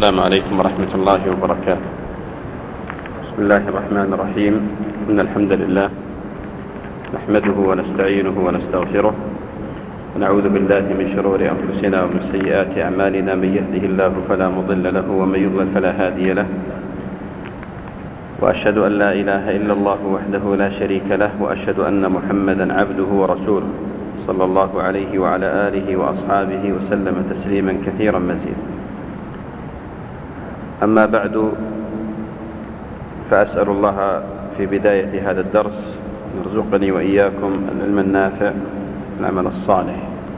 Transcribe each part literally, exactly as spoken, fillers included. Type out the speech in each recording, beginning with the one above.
السلام عليكم ورحمة الله وبركاته. بسم الله الرحمن الرحيم. إن الحمد لله نحمده ونستعينه ونستغفره ونعوذ بالله من شرور أنفسنا ومن سيئات أعمالنا. من يهده الله فلا مضل له ومن يضلل فلا هادي له، وأشهد أن لا إله إلا الله وحده لا شريك له، وأشهد أن محمدا عبده ورسوله صلى الله عليه وعلى آله وأصحابه وسلم تسليما كثيرا مزيدا. أما بعد، فأسأل الله في بداية هذا الدرس يرزقني وإياكم العلم النافع العمل الصالح.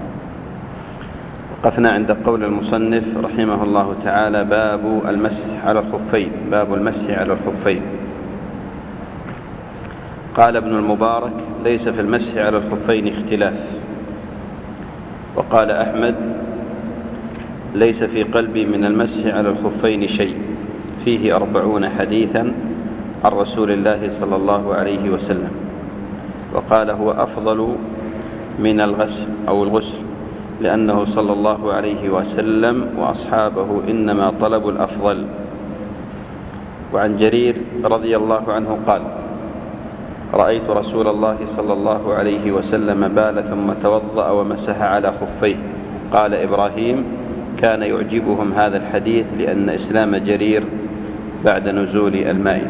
وقفنا عند قول المصنف رحمه الله تعالى: باب المسح على الخفين. باب المسح على الخفين. قال ابن المبارك: ليس في المسح على الخفين اختلاف. وقال أحمد: ليس في قلبي من المسح على الخفين شيء، فيه أربعون حديثا عن رسول الله صلى الله عليه وسلم. وقال: هو أفضل من الغسل أو الغسل، لأنه صلى الله عليه وسلم وأصحابه إنما طلبوا الأفضل. وعن جرير رضي الله عنه قال: رأيت رسول الله صلى الله عليه وسلم بال ثم توضأ ومسح على خفيه. قال إبراهيم: كان يعجبهم هذا الحديث لأن إسلام جرير بعد نزول المائدة.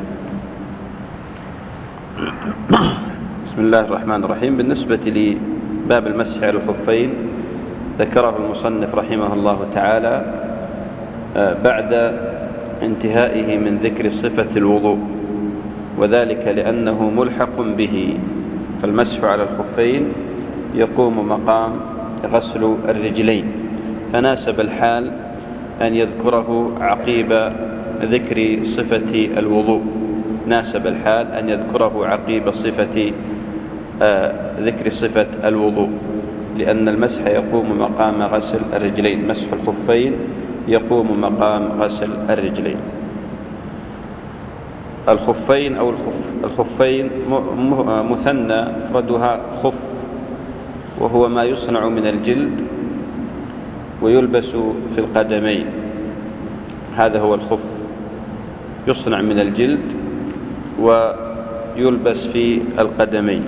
بسم الله الرحمن الرحيم. بالنسبة لباب المسح على الخفين، ذكره المصنف رحمه الله تعالى بعد انتهائه من ذكر صفة الوضوء، وذلك لأنه ملحق به، فالمسح على الخفين يقوم مقام غسل الرجلين، فناسب الحال أن يذكره عقيب ذكر صفة الوضوء. ناسب الحال أن يذكره عقيب صفة آه ذكر صفة الوضوء، لأن المسح يقوم مقام غسل الرجلين. مسح الخفين يقوم مقام غسل الرجلين. الخفين أو الخف الخفين مثنى مفردها خف، وهو ما يصنع من الجلد ويلبس في القدمين. هذا هو الخف، يصنع من الجلد ويلبس في القدمين.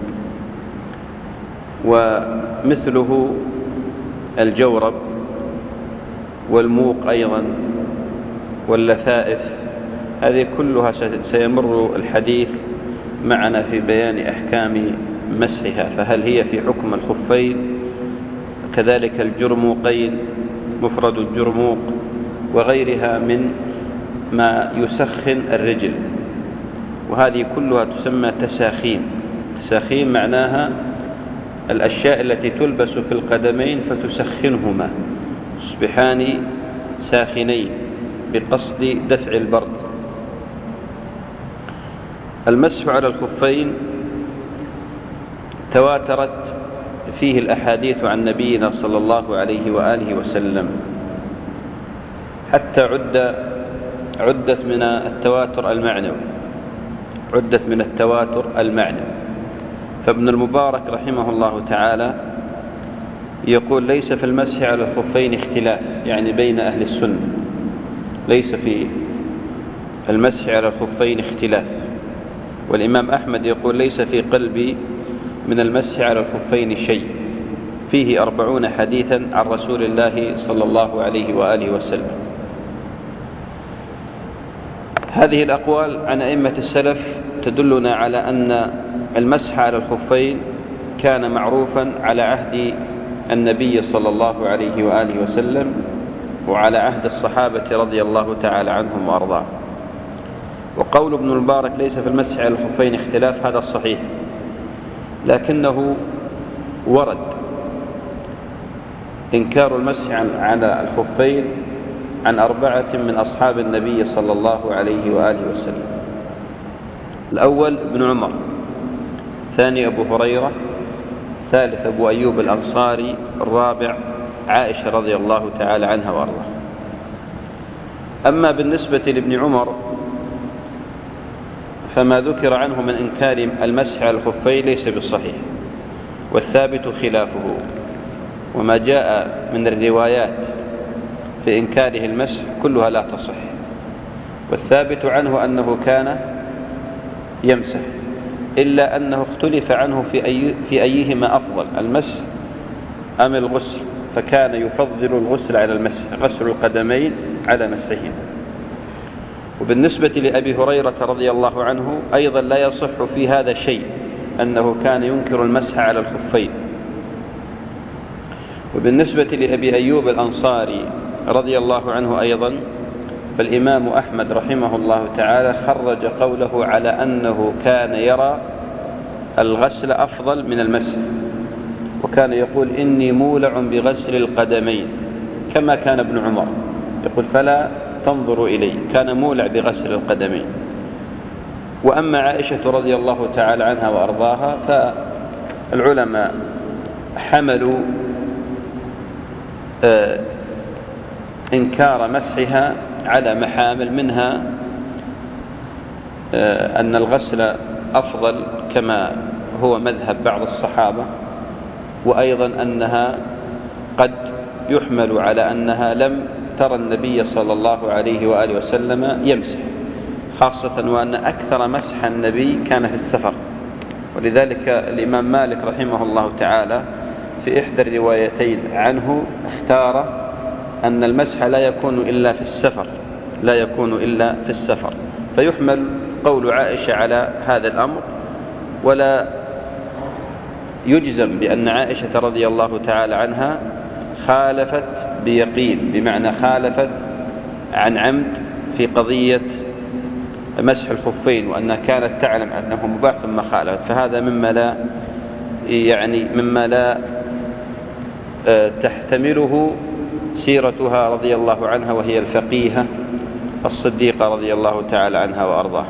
ومثله الجورب والموق أيضا واللثائف، هذه كلها سيمر الحديث معنا في بيان أحكام مسحها، فهل هي في حكم الخفين؟ كذلك الجرموقين، مفرد الجرموق، وغيرها من ما يسخن الرجل، وهذه كلها تسمى تساخين. تساخين معناها الأشياء التي تلبس في القدمين فتسخنهما، يصبحان ساخنين بقصد دفع البرد. المسح على الخفين تواترت فيه الأحاديث عن نبينا صلى الله عليه وآله وسلم، حتى عد عدت من التواتر المعنوي عدت من التواتر المعنوي فابن المبارك رحمه الله تعالى يقول: ليس في المسح على الخفين اختلاف، يعني بين أهل السنة ليس في المسح على الخفين اختلاف. والإمام أحمد يقول: ليس في قلبي من المسح على الخفين شيء، فيه أربعون حديثا عن رسول الله صلى الله عليه وآله وسلم. هذه الأقوال عن أئمة السلف تدلنا على أن المسح على الخفين كان معروفا على عهد النبي صلى الله عليه وآله وسلم وعلى عهد الصحابة رضي الله تعالى عنهم وأرضاهم. وقول ابن المبارك: ليس في المسح على الخفين اختلاف، هذا الصحيح، لكنه ورد إنكار المسح على الخفين عن أربعة من أصحاب النبي صلى الله عليه وآله وسلم. الأول ابن عمر، ثاني أبو هريرة، ثالث أبو أيوب الأنصاري، الرابع عائشة رضي الله تعالى عنها وأرضاها. أما بالنسبة لابن عمر فما ذكر عنه من إنكار المسح على الخفين ليس بالصحيح، والثابت خلافه. وما جاء من الروايات في إنكاره المسح كلها لا تصح، والثابت عنه أنه كان يمسح، إلا أنه اختلف عنه في, أي في أيهما أفضل، المسح أم الغسل، فكان يفضل الغسل على المسح، غسل القدمين على مسحهما. وبالنسبة لأبي هريرة رضي الله عنه أيضا لا يصح في هذا شيء، أنه كان ينكر المسح على الخفين. وبالنسبة لأبي أيوب الأنصاري رضي الله عنه أيضا، فالإمام أحمد رحمه الله تعالى خرج قوله على أنه كان يرى الغسل أفضل من المسح، وكان يقول إني مولع بغسل القدمين، كما كان ابن عمر يقول فلا تنظروا إلي، كان مولع بغسل القدمين. وأما عائشة رضي الله تعالى عنها وأرضاها فالعلماء حملوا آه إنكار مسحها على محامل، منها آه أن الغسل أفضل كما هو مذهب بعض الصحابة، وأيضا أنها قد يحمل على أنها لم ترى النبي صلى الله عليه وآله وسلم يمسح، خاصة وأن أكثر مسح النبي كان في السفر. ولذلك الإمام مالك رحمه الله تعالى في إحدى الروايتين عنه اختار أن المسح لا يكون إلا في السفر، لا يكون إلا في السفر، فيحمل قول عائشة على هذا الأمر، ولا يجزم بأن عائشة رضي الله تعالى عنها خالفت بيقين، بمعنى خالفت عن عمد في قضية مسح الخفين، وأنها كانت تعلم أنه مباح ثم خالفت، فهذا مما لا يعني مما لا تحتمله سيرتها رضي الله عنها، وهي الفقيهة الصديقة رضي الله تعالى عنها وأرضاها.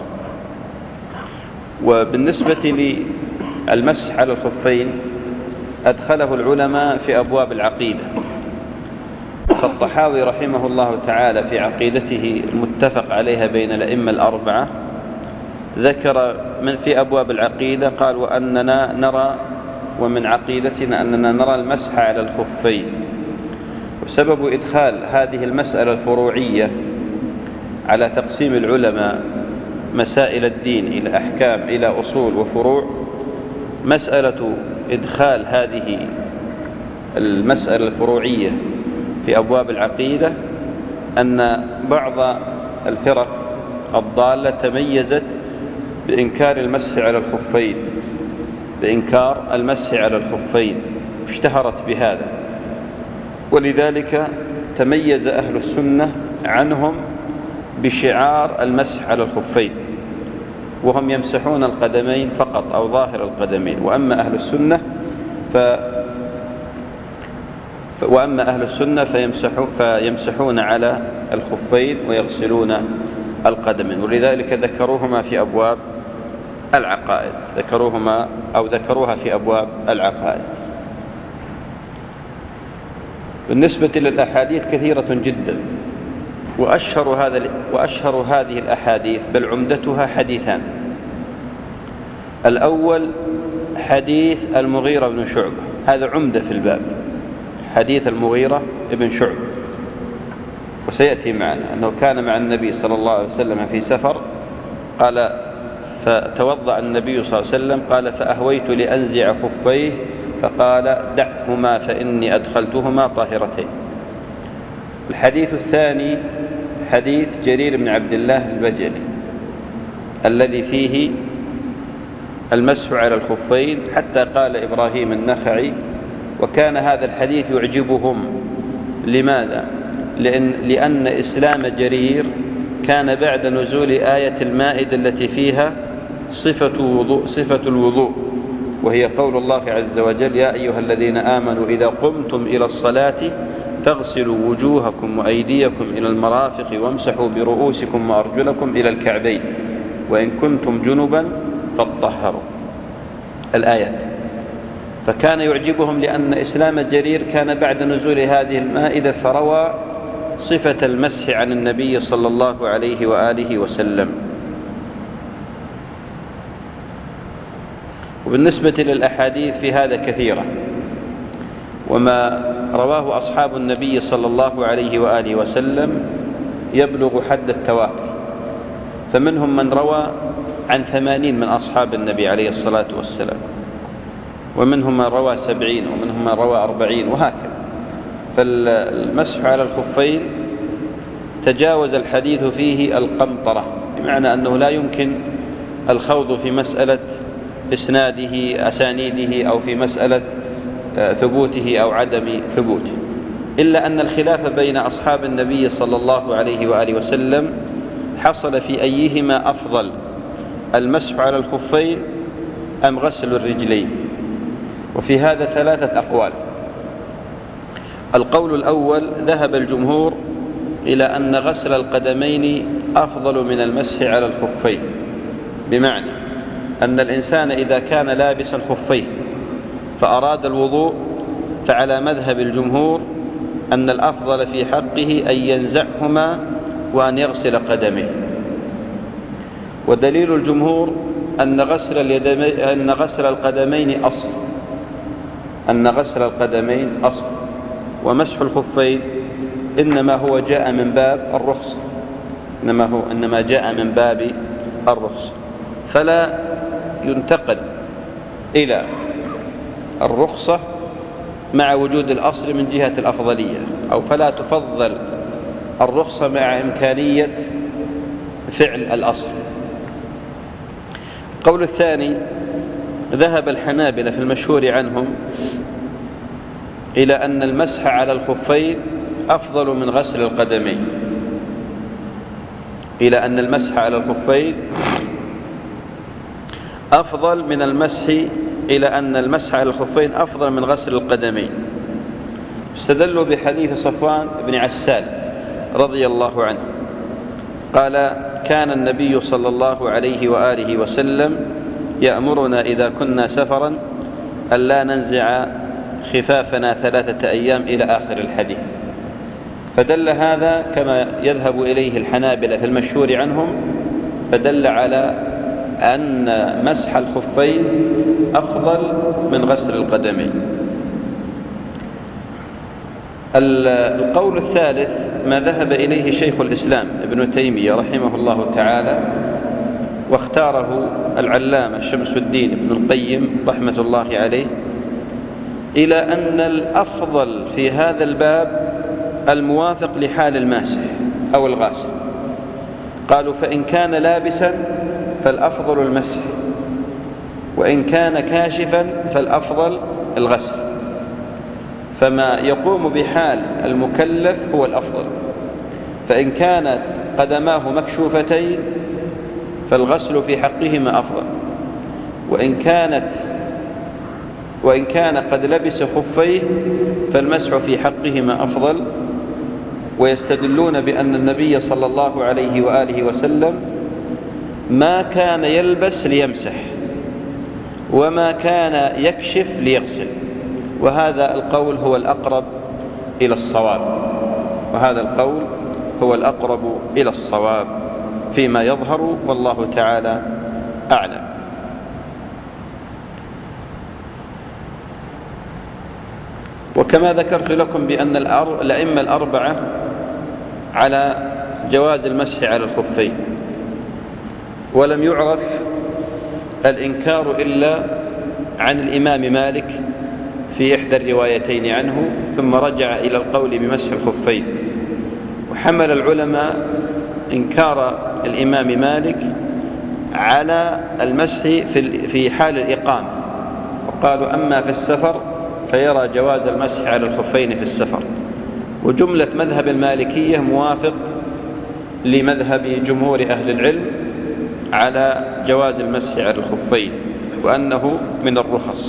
وبالنسبة للمسح على الخفين أدخله العلماء في أبواب العقيدة، فالطحاوي رحمه الله تعالى في عقيدته المتفق عليها بين الأئمة الأربعة ذكر من في أبواب العقيدة قال وأننا نرى ومن عقيدتنا أننا نرى المسح على الخفين. وسبب إدخال هذه المسألة الفروعية على تقسيم العلماء مسائل الدين إلى أحكام إلى أصول وفروع، مسألة إدخال هذه المسألة الفروعية في أبواب العقيدة أن بعض الفرق الضالة تميزت بإنكار المسح على الخفين، بإنكار المسح على الخفين اشتهرت بهذا، ولذلك تميز أهل السنة عنهم بشعار المسح على الخفين، وهم يمسحون القدمين فقط أو ظاهر القدمين. وأما أهل السنة ف وأما أهل السنة فيمسحون, فيمسحون على الخفين ويغسلون القدمين، ولذلك ذكروهما في أبواب العقائد، ذكروهما أو ذكروها في أبواب العقائد. بالنسبة للأحاديث كثيرة جدا، وأشهر, هذا وأشهر هذه الأحاديث بل عمدتها حديثان. الأول حديث المغيرة بن شعبة، هذا عمدة في الباب، حديث المغيرة بن شعبة، وسيأتي معنا أنه كان مع النبي صلى الله عليه وسلم في سفر، قال فتوضأ النبي صلى الله عليه وسلم قال فأهويت لأنزع خفيه فقال دعهما فإني أدخلتهما طاهرتين. الحديث الثاني حديث جرير بن عبد الله البجلي الذي فيه المسح على الخفين، حتى قال إبراهيم النخعي وكان هذا الحديث يعجبهم. لماذا؟ لأن, لأن إسلام جرير كان بعد نزول آية المائدة التي فيها صفة, وضوء صفة الوضوء، وهي قول الله عز وجل يا أيها الذين آمنوا إذا قمتم إلى الصلاة فاغسلوا وجوهكم وأيديكم إلى المرافق وامسحوا برؤوسكم وأرجلكم إلى الكعبين وإن كنتم جنبا فاطهروا، الآيات. فكان يعجبهم لأن إسلام جرير كان بعد نزول هذه المائدة، فروى صفة المسح عن النبي صلى الله عليه وآله وسلم. وبالنسبة للأحاديث في هذا كثيرة، وما رواه أصحاب النبي صلى الله عليه وآله وسلم يبلغ حد التواتر، فمنهم من روى عن ثمانين من أصحاب النبي عليه الصلاة والسلام، ومنهم من روى سبعين، ومنهم من روى أربعين، وهكذا. فالمسح على الخفين تجاوز الحديث فيه القنطرة، بمعنى أنه لا يمكن الخوض في مسألة إسناده أسانيده أو في مسألة ثبوته أو عدم ثبوته، إلا أن الخلاف بين أصحاب النبي صلى الله عليه وآله وسلم حصل في أيهما أفضل، المسح على الخفين أم غسل الرجلين. وفي هذا ثلاثة أقوال. القول الأول: ذهب الجمهور إلى أن غسل القدمين أفضل من المسح على الخفين، بمعنى أن الإنسان إذا كان لابسا خفين فأراد الوضوء، فعلى مذهب الجمهور أن الأفضل في حقه أن ينزعهما وأن يغسل قدميه. ودليل الجمهور أن غسل اليدين أن غسل القدمين أصل أن غسل القدمين أصل ومسح الخفين إنما هو جاء من باب الرخصة إنما هو إنما جاء من باب الرخصة فلا ينتقل إلى الرخصة مع وجود الأصل من جهة الأفضلية، أو فلا تفضل الرخصة مع إمكانية فعل الأصل. القول الثاني: ذهب الحنابلة في المشهور عنهم إلى أن المسح على الخفين أفضل من غسل القدمين إلى أن المسح على الخفين أفضل من المسح إلى أن المسح على الخفين أفضل من غسل القدمين. استدلوا بحديث صفوان بن عسال رضي الله عنه قال: كان النبي صلى الله عليه وآله وسلم يأمرنا إذا كنا سفرا ألا ننزع خفافنا ثلاثة أيام إلى آخر الحديث. فدل هذا كما يذهب إليه الحنابلة في المشهور عنهم، فدل على أن مسح الخفين أفضل من غسل القدمين. القول الثالث ما ذهب إليه شيخ الإسلام ابن تيمية رحمه الله تعالى، واختاره العلامة شمس الدين ابن القيم رحمة الله عليه، إلى أن الأفضل في هذا الباب الموافق لحال الماسح أو الغاسل. قالوا: فإن كان لابسا فالأفضل المسح، وإن كان كاشفا فالأفضل الغسل، فما يقوم بحال المكلف هو الأفضل. فإن كانت قدماه مكشوفتين فالغسل في حقهما أفضل، وإن كانت وإن كان قد لبس خفيه فالمسح في حقهما أفضل. ويستدلون بأن النبي صلى الله عليه وآله وسلم ما كان يلبس ليمسح، وما كان يكشف ليغسل، وهذا القول هو الأقرب إلى الصواب وهذا القول هو الأقرب إلى الصواب فيما يظهر، والله تعالى أعلم. وكما ذكرت لكم بأن الأئمة الأربعة على جواز المسح على الخفين، ولم يعرف الإنكار إلا عن الإمام مالك في إحدى الروايتين عنه، ثم رجع إلى القول بمسح الخفين. وحمل العلماء إنكار الإمام مالك على المسح في حال الإقامة، وقالوا: أما في السفر فيرى جواز المسح على الخفين في السفر. وجملة مذهب المالكية موافق لمذهب جمهور أهل العلم على جواز المسح على الخفين، وأنه من الرخص.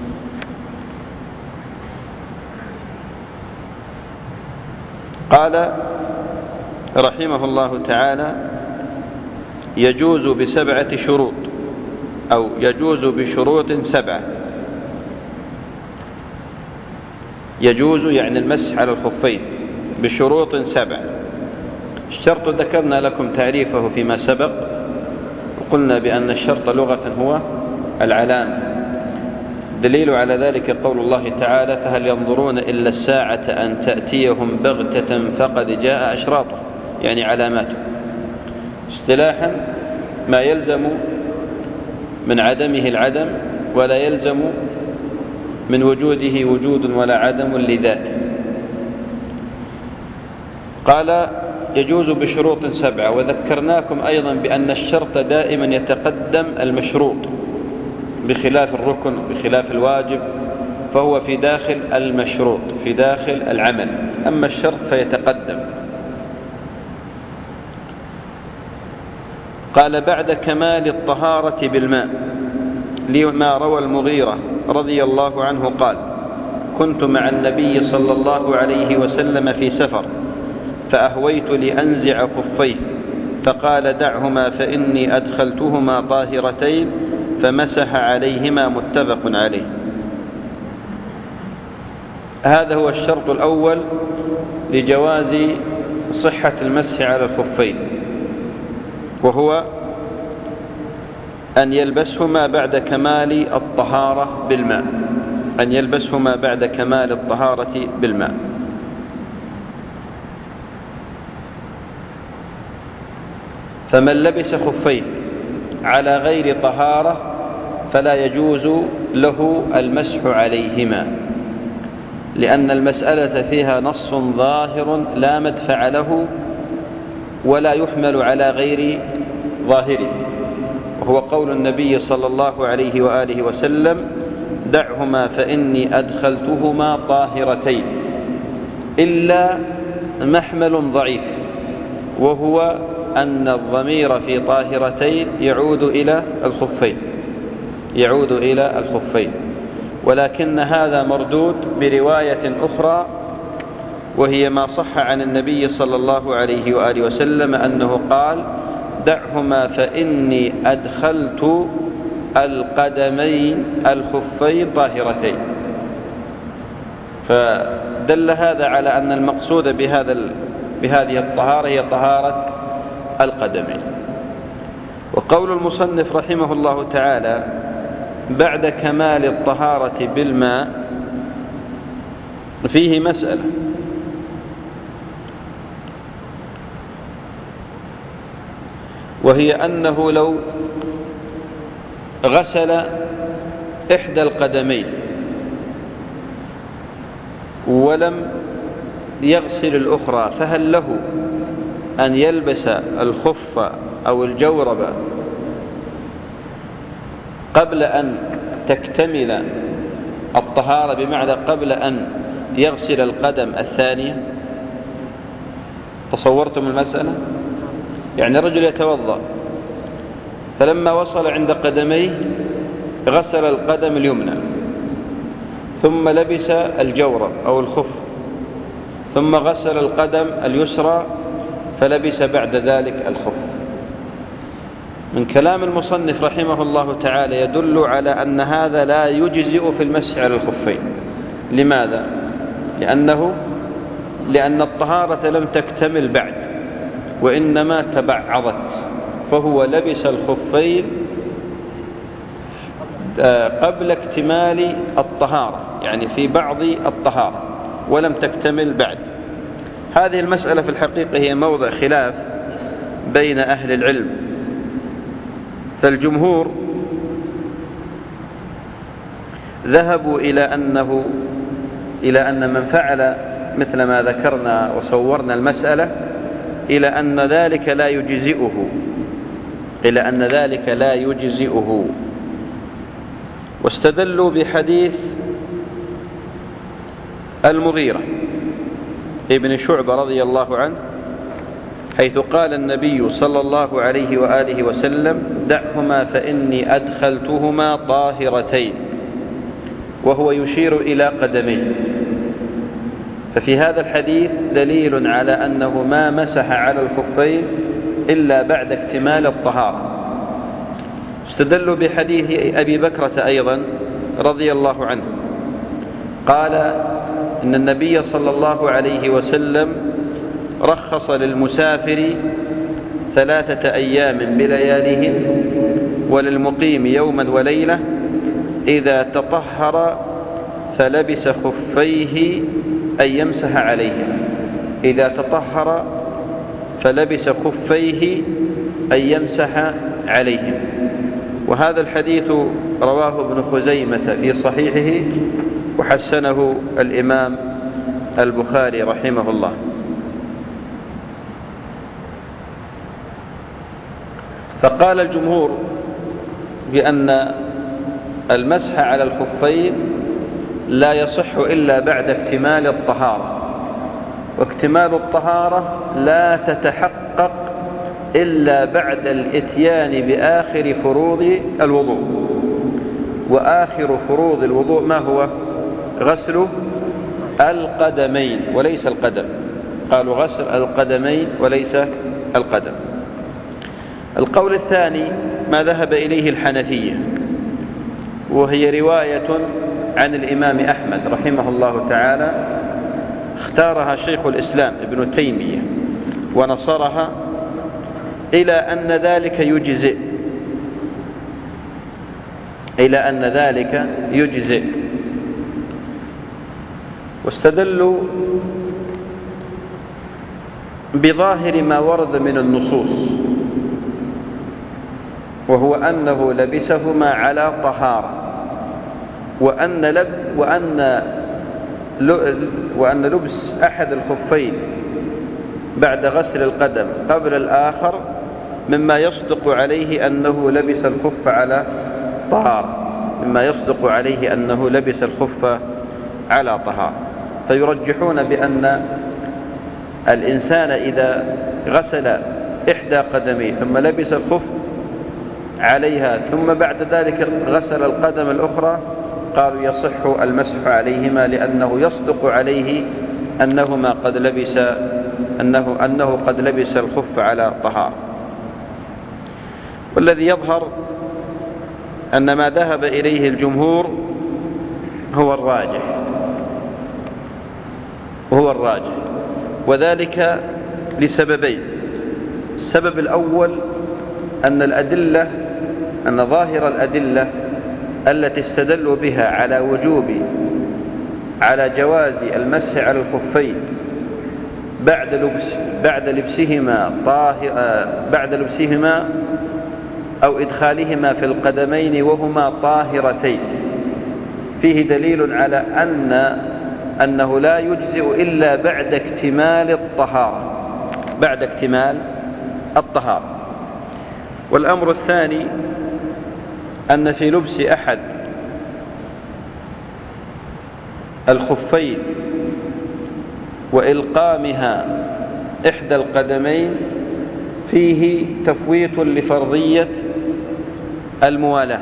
قال رحمه الله تعالى: يجوز بسبعة شروط، أو يجوز بشروط سبعة. يجوز يعني المسح على الخفين بشروط سبعة. الشرط ذكرنا لكم تعريفه فيما سبق، وقلنا بأن الشرط لغة هو العلامة، دليل على ذلك قول الله تعالى: فهل ينظرون إلا الساعة أن تأتيهم بغتة فقد جاء أشراطه، يعني علاماته. اصطلاحا ما يلزم من عدمه العدم، ولا يلزم من وجوده وجود ولا عدم لذاته. قال: يجوز بشروط سبعة. وذكرناكم أيضا بأن الشرط دائما يتقدم المشروط، بخلاف الركن بخلاف الواجب، فهو في داخل المشروط في داخل العمل، أما الشرط فيتقدم. قال: بعد كمال الطهارة بالماء، لما روى المغيرة رضي الله عنه قال: كنت مع النبي صلى الله عليه وسلم في سفر، فأهويت لأنزع خفيه، فقال: دعهما فإني أدخلتهما طاهرتين، فمسح عليهما. متفق عليه. هذا هو الشرط الأول لجواز صحة المسح على الخفين، وهو أن يلبسهما بعد كمال الطهارة بالماء أن يلبسهما بعد كمال الطهارة بالماء. فمن لبس خفين على غير طهارة فلا يجوز له المسح عليهما، لأن المسألة فيها نص ظاهر لا مدفع له ولا يحمل على غير ظاهره، وهو قول النبي صلى الله عليه وآله وسلم: دعهما فإني أدخلتهما طاهرتين، إلا محمل ضعيف، وهو أن الضمير في طاهرتين يعود إلى الخفين يعود إلى الخفين ولكن هذا مردود برواية أخرى، وهي ما صح عن النبي صلى الله عليه وآله وسلم أنه قال: دعهما فإني أدخلت القدمين الخفين طاهرتين. فدل هذا على أن المقصود بهذا بهذه الطهارة هي طهارة القدمين. وقول المصنف رحمه الله تعالى: بعد كمال الطهارة بالماء، فيه مسألة، وهي أنه لو غسل إحدى القدمين ولم يغسل الأخرى، فهل له أن يلبس الخف أو الجورب قبل أن تكتمل الطهارة، بمعنى قبل أن يغسل القدم الثانية؟ تصورتم المسألة؟ يعني رجل يتوضأ، فلما وصل عند قدميه غسل القدم اليمنى، ثم لبس الجورب أو الخف، ثم غسل القدم اليسرى فلبس بعد ذلك الخف. من كلام المصنف رحمه الله تعالى يدل على أن هذا لا يجزئ في المسح على الخفين. لماذا؟ لأنه لأن الطهارة لم تكتمل بعد، وإنما تبعضت، فهو لبس الخفين قبل اكتمال الطهارة، يعني في بعض الطهارة ولم تكتمل بعد. هذه المسألة في الحقيقة هي موضع خلاف بين أهل العلم، فالجمهور ذهبوا إلى أنه إلى أن من فعل مثل ما ذكرنا وصورنا المسألة إلى أن ذلك لا يجزئه إلى أن ذلك لا يجزئه واستدلوا بحديث المغيرة ابن شعبة رضي الله عنه، حيث قال النبي صلى الله عليه وآله وسلم: دعهما فإني أدخلتهما طاهرتين، وهو يشير إلى قدميه. ففي هذا الحديث دليل على أنه ما مسح على الخفين إلا بعد اكتمال الطهارة. استدلوا بحديث أبي بكرة أيضا رضي الله عنه، قال إن النبي صلى الله عليه وسلم رخص للمسافر ثلاثة أيام بلياليهن وللمقيم يوما وليلة إذا تطهر فلبس خفيه أن يمسح عليهم إذا تطهر فلبس خفيه أن يمسح عليهم. وهذا الحديث رواه ابن خزيمة في صحيحه وحسنه الإمام البخاري رحمه الله. فقال الجمهور بأن المسح على الخفين لا يصح إلا بعد اكتمال الطهارة، واكتمال الطهارة لا تتحقق إلا بعد الإتيان بآخر فروض الوضوء، وآخر فروض الوضوء ما هو؟ غسل القدمين وليس القدم، قالوا غسل القدمين وليس القدم. القول الثاني ما ذهب إليه الحنفية، وهي رواية عن الإمام أحمد رحمه الله تعالى، اختارها شيخ الإسلام ابن تيمية ونصرها إلى أن ذلك يجزئ إلى أن ذلك يجزئ واستدلوا بظاهر ما ورد من النصوص، وهو أنه لبسهما على طهارة، وأن, لب وأن, وأن لبس أحد الخفين بعد غسل القدم قبل الآخر مما يصدق عليه أنه لبس الخف على طهارة مما يصدق عليه أنه لبس الخف على طهارة. فيرجحون بأن الإنسان إذا غسل إحدى قدميه ثم لبس الخف عليها ثم بعد ذلك غسل القدم الأخرى، قالوا يصح المسح عليهما لأنه يصدق عليه أنهما قد لبس أنه, أنه قد لبس الخف على طهارة. والذي يظهر أن ما ذهب إليه الجمهور هو الراجح وهو الراجح وذلك لسببين. السبب الأول أن الأدلة أن ظاهر الأدلة التي استدلوا بها على وجوب على جواز المسح على الخفين بعد لبس بعد لبسهما طاهر بعد لبسهما أو إدخالهما في القدمين وهما طاهرتين، فيه دليل على أن أنه لا يجزئ إلا بعد اكتمال الطهارة بعد اكتمال الطهارة. والأمر الثاني أن في لبس أحد الخفين وإلقامها إحدى القدمين فيه تفويت لفرضية الموالاة،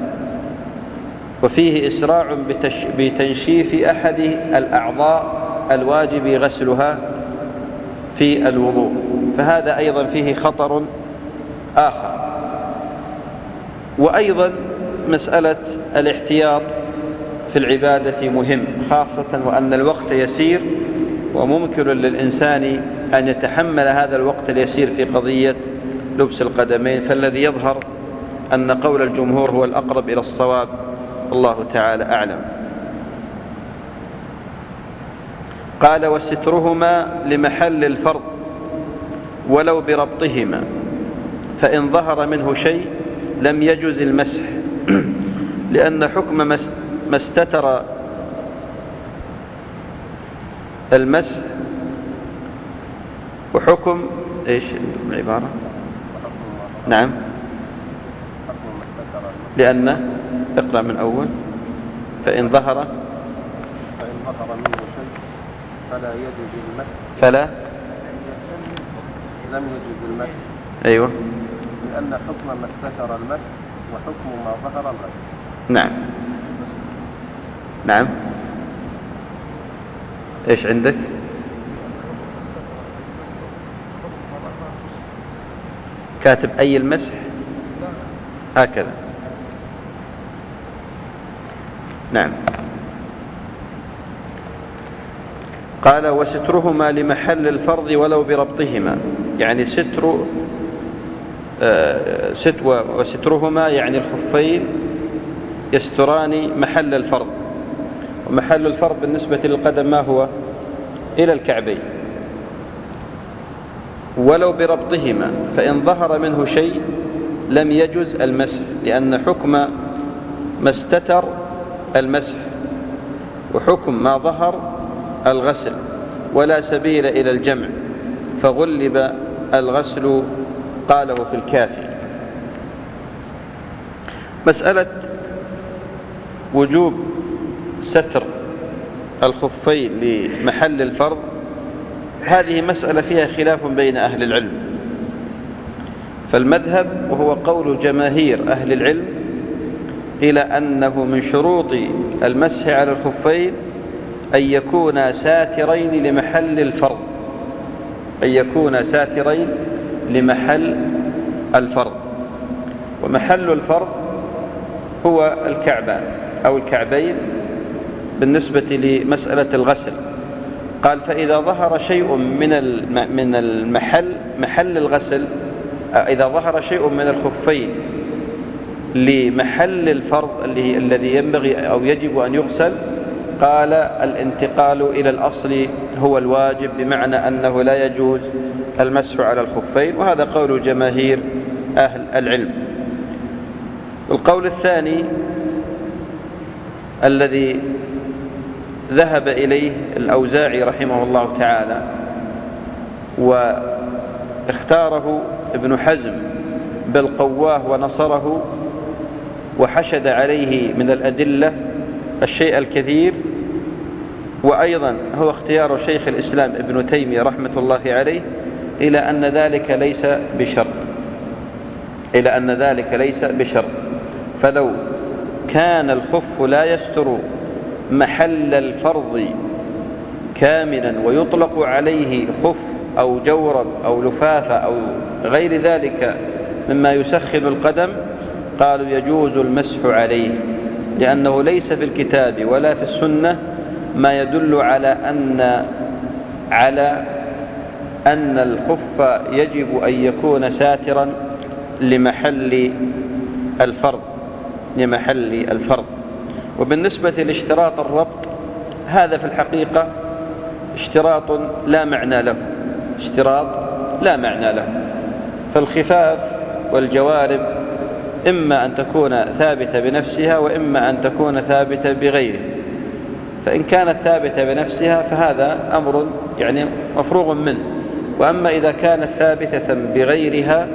وفيه إسراع بتنشيف أحد الأعضاء الواجب غسلها في الوضوء، فهذا أيضا فيه خطر آخر. وأيضا مسألة الاحتياط في العبادة مهم، خاصة وأن الوقت يسير وممكن للإنسان أن يتحمل هذا الوقت اليسير في قضية لبس القدمين. فالذي يظهر أن قول الجمهور هو الأقرب إلى الصواب، الله تعالى أعلم. قال وسترهما لمحل الفرض ولو بربطهما، فإن ظهر منه شيء لم يجز المسح لأن حكم ما استتر المسح وحكم إيش العبارة؟ نعم، لأن اقرأ من أول فإن ظهر فإن ظهر منه شيء فلا يجوز المسح فلا لم يجوز المسح أيوة لأن حكم ما استتر المسح وحكم ما ظهر الغسل. نعم نعم إيش عندك؟ كاتب أي المسح هكذا. نعم. قال وسترهما لمحل الفرض ولو بربطهما، يعني ستر آه ست وسترهما يعني الخفين يستران محل الفرض. ومحل الفرض بالنسبة للقدم ما هو؟ إلى الكعبين، ولو بربطهما، فإن ظهر منه شيء لم يجز المسح، لأن حكم ما استتر المسح، وحكم ما ظهر الغسل، ولا سبيل إلى الجمع، فغلب الغسل قاله في الكافي. مسألة وجوب ستر الخفين لمحل الفرض هذه مسألة فيها خلاف بين أهل العلم، فالمذهب وهو قول جماهير أهل العلم إلى أنه من شروط المسح على الخفين أن يكونا ساترين لمحل الفرض، أن يكونا ساترين لمحل الفرض. ومحل الفرض هو الكعبان أو الكعبين بالنسبة لمسألة الغسل. قال فإذا ظهر شيء من من المحل محل الغسل، إذا ظهر شيء من الخفين لمحل الفرض الذي ينبغي أو يجب أن يغسل، قال الانتقال إلى الأصل هو الواجب، بمعنى أنه لا يجوز المسح على الخفين، وهذا قول جماهير أهل العلم. القول الثاني الذي ذهب إليه الأوزاعي رحمه الله تعالى واختاره ابن حزم بل قواه ونصره وحشد عليه من الأدلة الشيء الكثير، وأيضا هو اختيار شيخ الإسلام ابن تيمية رحمة الله عليه، إلى أن ذلك ليس بشرط إلى أن ذلك ليس بشرط فلو كان الخف لا يستر محل الفرض كاملا ويطلق عليه خف أو جورب أو لفافة أو غير ذلك مما يسخن القدم، قالوا يجوز المسح عليه، لأنه ليس في الكتاب ولا في السنة ما يدل على أن على أن الخف يجب أن يكون ساترا لمحل الفرض لمحل الفرض. وبالنسبة لاشتراط الربط، هذا في الحقيقة اشتراط لا معنى له اشتراط لا معنى له فالخفاف والجوارب إما أن تكون ثابتة بنفسها وإما أن تكون ثابتة بغيره، فإن كانت ثابتة بنفسها فهذا أمر يعني مفروغ منه، وأما إذا كانت ثابتة بغيرها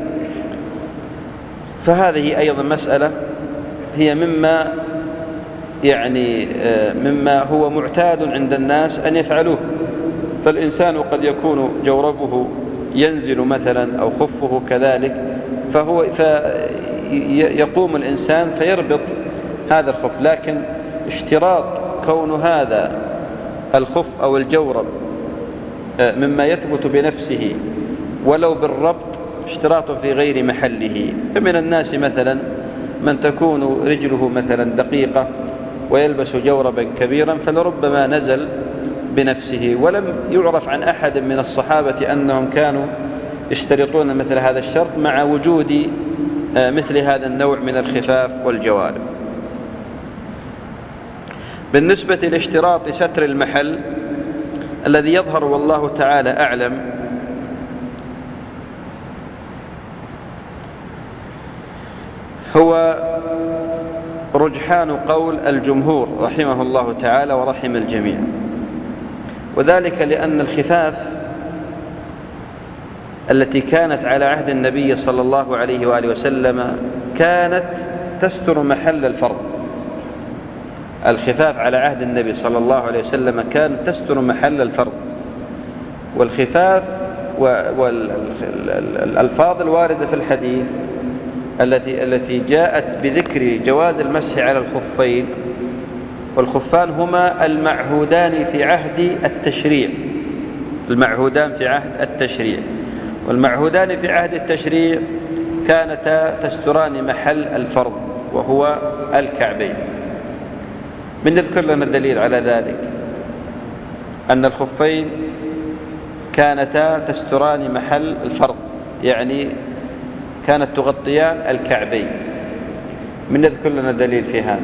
فهذه أيضا مسألة هي مما يعني مما هو معتاد عند الناس أن يفعلوه. فالإنسان قد يكون جوربه ينزل مثلا أو خفه كذلك، فهو فيقوم الإنسان فيربط هذا الخف، لكن اشتراط كون هذا الخف أو الجورب مما يثبت بنفسه ولو بالربط اشتراط في غير محله. فمن الناس مثلا من تكون رجله مثلا دقيقة ويلبس جوربا كبيرا فلربما نزل بنفسه، ولم يعرف عن أحد من الصحابة أنهم كانوا يشترطون مثل هذا الشرط مع وجود مثل هذا النوع من الخفاف والجوارب. بالنسبة لاشتراط ستر المحل الذي يظهر والله تعالى أعلم هو رجحان قول الجمهور رحمه الله تعالى ورحم الجميع، وذلك لأن الخفاف التي كانت على عهد النبي صلى الله عليه وآله وسلم كانت تستر محل الفرض. الخفاف على عهد النبي صلى الله عليه وسلم كانت تستر محل الفرض، والخفاف والألفاظ الواردة في الحديث التي التي جاءت بذكر جواز المسح على الخفين، والخفان هما المعهودان في عهد التشريع المعهودان في عهد التشريع والمعهودان في عهد التشريع كانتا تستران محل الفرض وهو الكعبين. من نذكر لنا الدليل على ذلك أن الخفين كانتا تستران محل الفرض، يعني كانت تغطيان الكعبين. من يذكر لنا دليل في هذا؟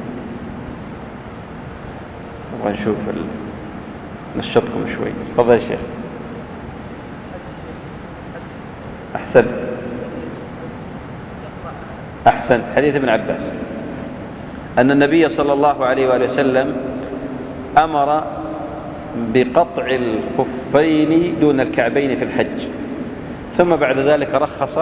نبغى نشوف ال... نشطكم شوي. تفضل يا شيخ. أحسنت أحسنت حديث ابن عباس أن النبي صلى الله عليه وآله وسلم أمر بقطع الخفين دون الكعبين في الحج، ثم بعد ذلك رخص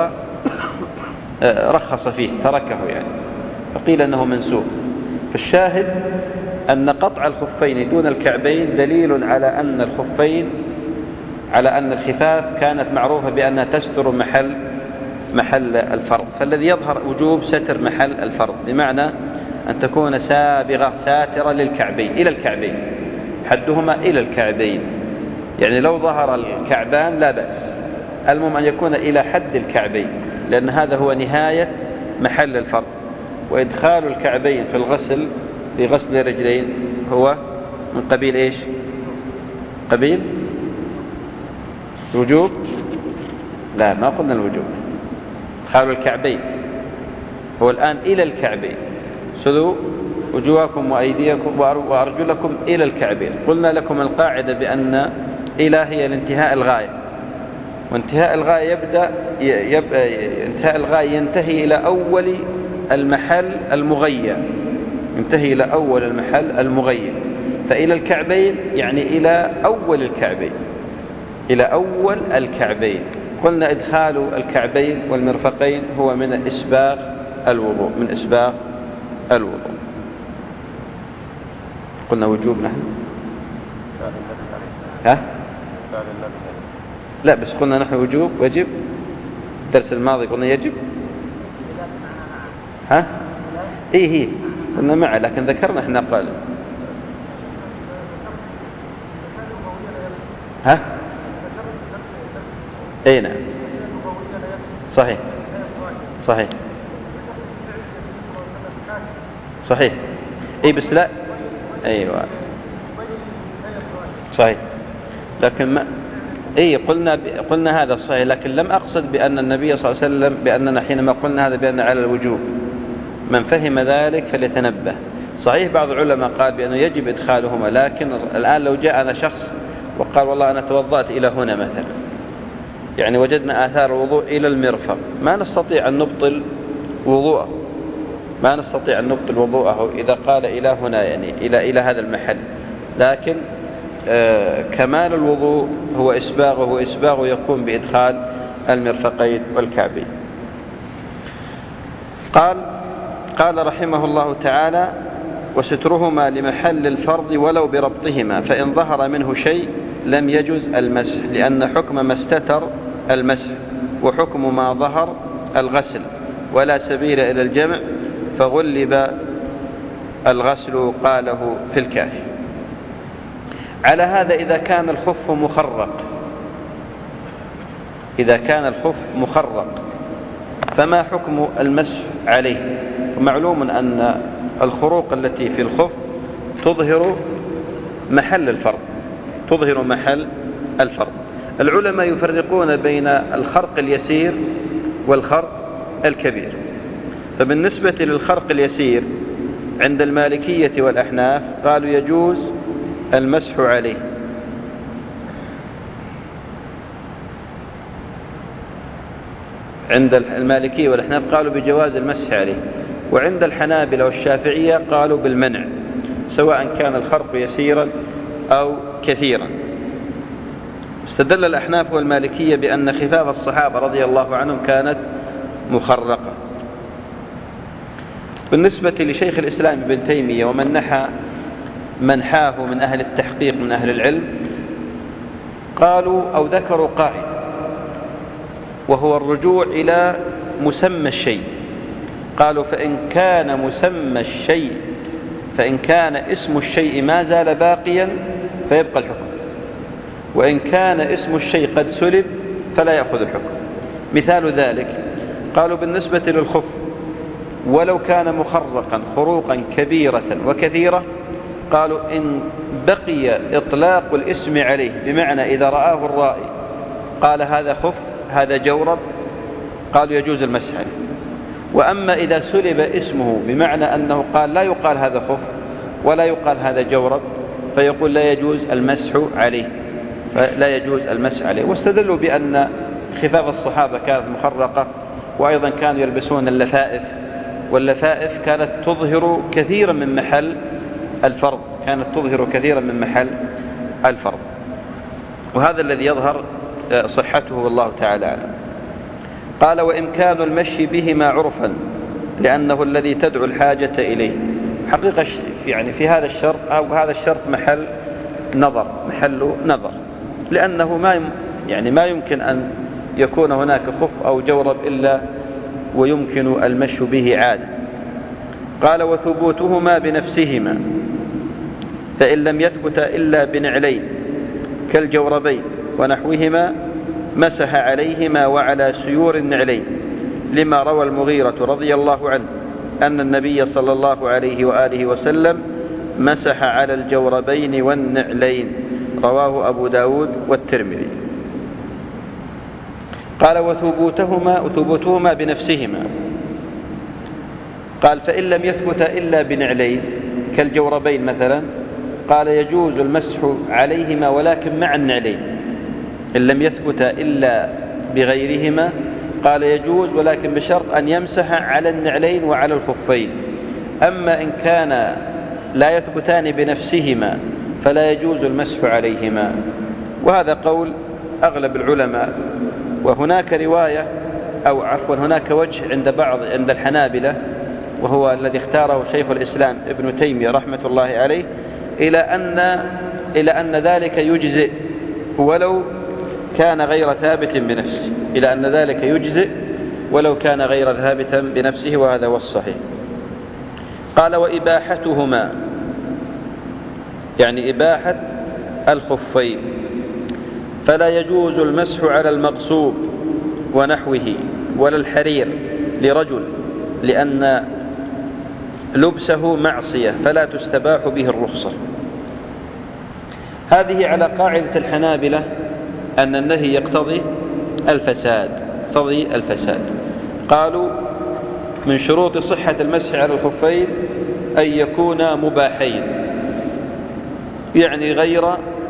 رخص فيه، تركه يعني، فقيل أنه منسوخ. فالشاهد أن قطع الخفين دون الكعبين دليل على أن الخفين على أن الخفاف كانت معروفة بأنها تستر محل محل الفرض، فالذي يظهر وجوب ستر محل الفرض، بمعنى أن تكون سابغة ساترة للكعبين إلى الكعبين، حدهما إلى الكعبين، يعني لو ظهر الكعبان لا بأس، المهم أن يكون إلى حد الكعبين، لأن هذا هو نهاية محل الفرض. وإدخال الكعبين في الغسل في غسل الرجلين هو من قبيل إيش؟ قبيل الوجوب؟ لا، ما قلنا الوجوب. إدخال الكعبين هو الآن إلى الكعبين، سلوا وجوهكم وأيديكم وأرجلكم إلى الكعبين. قلنا لكم القاعدة بأن إلى هي الانتهاء الغاية، وانتهاء الغاية يبدأ يب... انتهاء الغاية ينتهي إلى أول المحل المغير، ينتهي إلى أول المحل المغير، فإلى الكعبين يعني إلى أول الكعبين، إلى أول الكعبين. قلنا إدخال الكعبين والمرفقين هو من إسباغ الوضوء، من إسباغ الوضوء. قلنا وجوب نحن ها؟ لا، بس قلنا نحن وجوب وجب. الدرس الماضي قلنا يجب ها؟ إيه هي قلنا معه، لكن ذكرنا احنا قال ها؟ اي نعم صحيح صحيح صحيح. اي بس لا، ايوه صحيح، لكن ما اي قلنا ب... قلنا هذا صحيح، لكن لم اقصد بان النبي صلى الله عليه وسلم باننا حينما قلنا هذا بان على الوجوب، من فهم ذلك فليتنبه. صحيح بعض العلماء قال بانه يجب ادخالهما، لكن الان لو جاءنا شخص وقال والله انا توضأت الى هنا مثلا، يعني وجدنا آثار الوضوء إلى المرفق، ما نستطيع أن نبطل وضوءه، ما نستطيع أن نبطل وضوءه إذا قال إلى هنا، يعني إلى إلى هذا المحل، لكن آه كمال الوضوء هو إسباغه، وإسباغه يكون بإدخال المرفقين والكعبين. قال قال رحمه الله تعالى: وسترهما لمحل الفرض ولو بربطهما، فإن ظهر منه شيء لم يجز المسح، لأن حكم ما استتر المسح، وحكم ما ظهر الغسل، ولا سبيل إلى الجمع، فغلب الغسل، قاله في الكافي. على هذا إذا كان الخف مخرق، إذا كان الخف مخرق فما حكم المسح عليه؟ ومعلوم أن الخروق التي في الخف تظهر محل الفرض، تظهر محل الفرض. العلماء يفرقون بين الخرق اليسير والخرق الكبير، فبالنسبة للخرق اليسير عند المالكية والأحناف قالوا يجوز المسح عليه، عند المالكية والأحناف قالوا بجواز المسح عليه، وعند الحنابلة والشافعية قالوا بالمنع، سواء كان الخرق يسيرا أو كثيرا. استدل الأحناف والمالكية بأن خفاف الصحابة رضي الله عنهم كانت مخرقة. بالنسبة لشيخ الإسلام ابن تيمية ومن نحى منحاه من أهل التحقيق من أهل العلم، قالوا أو ذكروا قاعدة، وهو الرجوع إلى مسمى الشيء. قالوا فإن كان مسمى الشيء فإن كان اسم الشيء ما زال باقيا فيبقى الحكم، وإن كان اسم الشيء قد سلب فلا يأخذ الحكم. مثال ذلك قالوا بالنسبة للخف ولو كان مخرقا خروقا كبيرة وكثيرة، قالوا إن بقي إطلاق الاسم عليه، بمعنى إذا رآه الرائي قال هذا خف هذا جورب، قالوا يجوز المسح عليه. وأما إذا سلب اسمه بمعنى أنه قال لا يقال هذا خف ولا يقال هذا جورب، فيقول لا يجوز المسح عليه، فلا يجوز المسح عليه. واستدلوا بأن خفاف الصحابة كانت مخرقة، وأيضا كانوا يلبسون اللفائف، واللفائف كانت تظهر كثيرا من محل الفرض، كانت تظهر كثيرا من محل الفرض، وهذا الذي يظهر صحته والله تعالى أعلم. قال: وإمكان المشي بهما عرفا لأنه الذي تدعو الحاجة إليه. حقيقة يعني في هذا الشرط أو هذا الشرط محل نظر محل نظر لأنه ما يعني ما يمكن أن يكون هناك خف أو جورب إلا ويمكن المشي به عادة. قال: وثبوتهما بنفسهما، فإن لم يثبت إلا بنعلين كالجوربين ونحوهما مسح عليهما وعلى سيور النعلين، لما روى المغيرة رضي الله عنه أن النبي صلى الله عليه وآله وسلم مسح على الجوربين والنعلين، رواه أبو داود والترمذي. قال: وثبوتهما وثبوتهما بنفسهما. قال: فإن لم يثبت إلا بنعلين كالجوربين مثلا، قال: يجوز المسح عليهما ولكن مع النعلين. إن لم يثبت إلا بغيرهما قال يجوز، ولكن بشرط أن يمسح على النعلين وعلى الخفين. أما إن كان لا يثبتان بنفسهما فلا يجوز المسح عليهما، وهذا قول أغلب العلماء. وهناك رواية أو عفوا هناك وجه عند بعض عند الحنابلة، وهو الذي اختاره شيخ الإسلام ابن تيمية رحمة الله عليه، إلى أن إلى أن ذلك يجزئ ولو كان غير ثابت بنفسه، إلى أن ذلك يجزئ ولو كان غير ثابت بنفسه، وهذا هو الصحيح. قال: وإباحتهما، يعني إباحة الخفين، فلا يجوز المسح على المغصوب ونحوه ولا الحرير لرجل، لأن لبسه معصية فلا تستباح به الرخصة. هذه على قاعدة الحنابلة أن النهي يقتضي الفساد يقتضي الفساد قالوا: من شروط صحة المسح على الخفين أن يكونا مباحين، يعني غير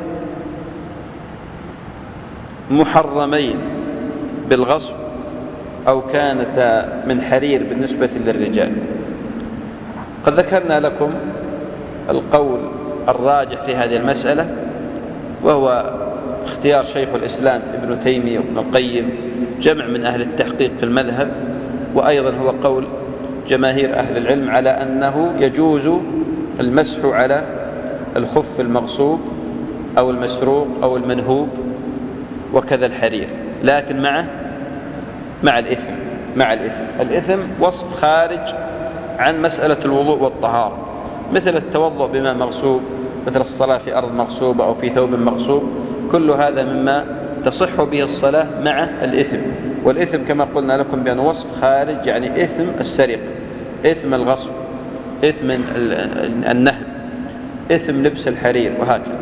محرمين بالغصب، أو كانتا من حرير بالنسبة للرجال. قد ذكرنا لكم القول الراجح في هذه المسألة، وهو اختيار شيخ الإسلام ابن تيمية وابن القيم، جمع من أهل التحقيق في المذهب، وأيضا هو قول جماهير أهل العلم على أنه يجوز المسح على الخف المغصوب أو المسروق أو المنهوب وكذا الحرير، لكن مع مع الإثم مع الإثم الإثم وصف خارج عن مسألة الوضوء والطهارة، مثل التوضؤ بماء مغصوب، مثل الصلاة في أرض مغصوبة أو في ثوب مغصوب، كل هذا مما تصح به الصلاة مع الإثم. والإثم كما قلنا لكم بأنه وصف خارج، يعني إثم السرقة، إثم الغصب، إثم النهب، إثم لبس الحرير، وهكذا.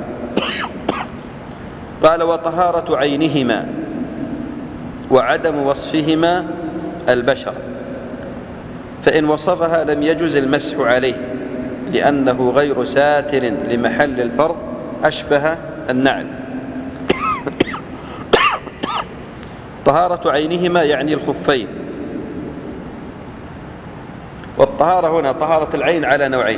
قال: وطهارة عينهما وعدم وصفهما البشر، فإن وصفها لم يجز المسح عليه لأنه غير ساتر لمحل الفرض، أشبه النعل. طهارة عينهما يعني الخفين. والطهارة هنا طهارة العين على نوعين: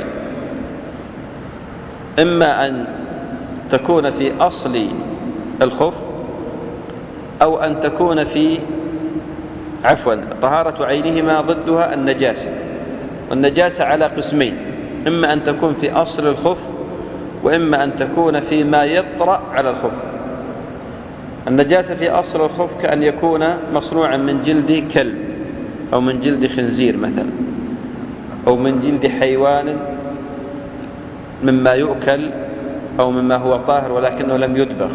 إما أن تكون في أصل الخف، أو أن تكون في عفوا طهارة عينهما ضدها النجاسة، والنجاسة على قسمين: إما أن تكون في أصل الخف، وإما أن تكون فيما يطرأ على الخف. النجاسة في أصل الخف كأن يكون مصنوعا من جلد كلب أو من جلد خنزير مثلا، أو من جلد حيوان مما يؤكل أو مما هو طاهر ولكنه لم يدبغ،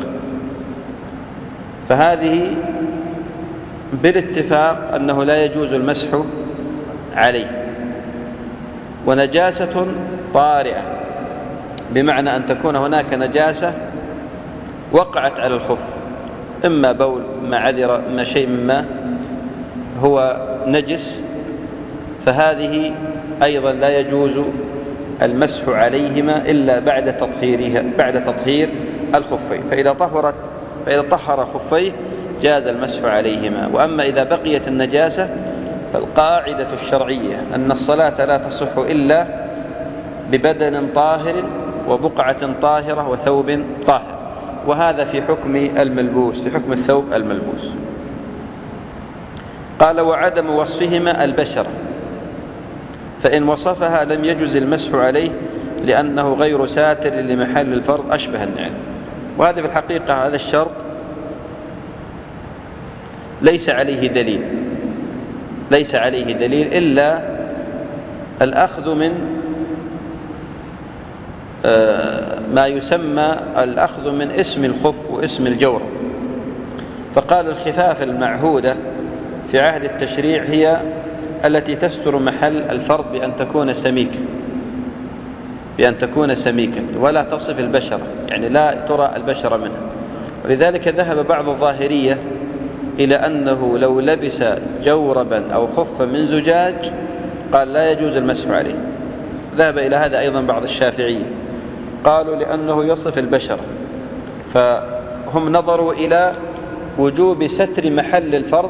فهذه بالاتفاق أنه لا يجوز المسح عليه. ونجاسة طارئة بمعنى أن تكون هناك نجاسة وقعت على الخف، إما بول، إما عذرة، إما شيء مما هو نجس فهذه أيضا لا يجوز المسح عليهما إلا بعد تطهيرها بعد تطهير الخفين، فإذا طهرت فإذا طهر خفيه جاز المسح عليهما. وأما إذا بقيت النجاسة فالقاعدة الشرعية أن الصلاة لا تصح إلا ببدن طاهر وبقعة طاهرة وثوب طاهر، وهذا في حكم الملبوس، في حكم الثوب الملبوس. قال: وعدم وصفهما البشرة، فإن وصفها لم يجز المسح عليه لأنه غير ساتر لمحل الفرض أشبه النعل. وهذا في الحقيقة هذا الشرط ليس عليه دليل ليس عليه دليل إلا الأخذ من ما يسمى الأخذ من اسم الخف واسم الجورب. فقال: الخفاف المعهودة في عهد التشريع هي التي تستر محل الفرض بأن تكون سميكة بأن تكون سميكة ولا تصف البشرة، يعني لا ترى البشرة منها. ولذلك ذهب بعض الظاهرية إلى أنه لو لبس جوربا أو خفا من زجاج قال لا يجوز المسح عليه. ذهب إلى هذا أيضا بعض الشافعية، قالوا لأنه يصف البشرة، فهم نظروا إلى وجوب ستر محل الفرض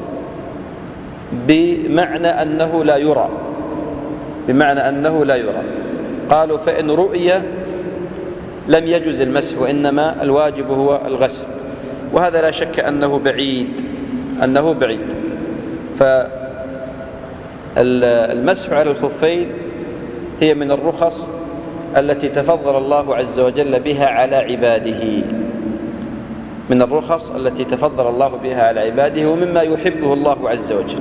بمعنى أنه لا يرى بمعنى أنه لا يرى قالوا: فإن رؤية لم يجوز المسح، وإنما الواجب هو الغسل. وهذا لا شك أنه بعيد أنه بعيد فالمسح على الخفين هي من الرخص التي تفضل الله عز وجل بها على عباده من الرخص التي تفضل الله بها على عباده ومما يحبه الله عز وجل.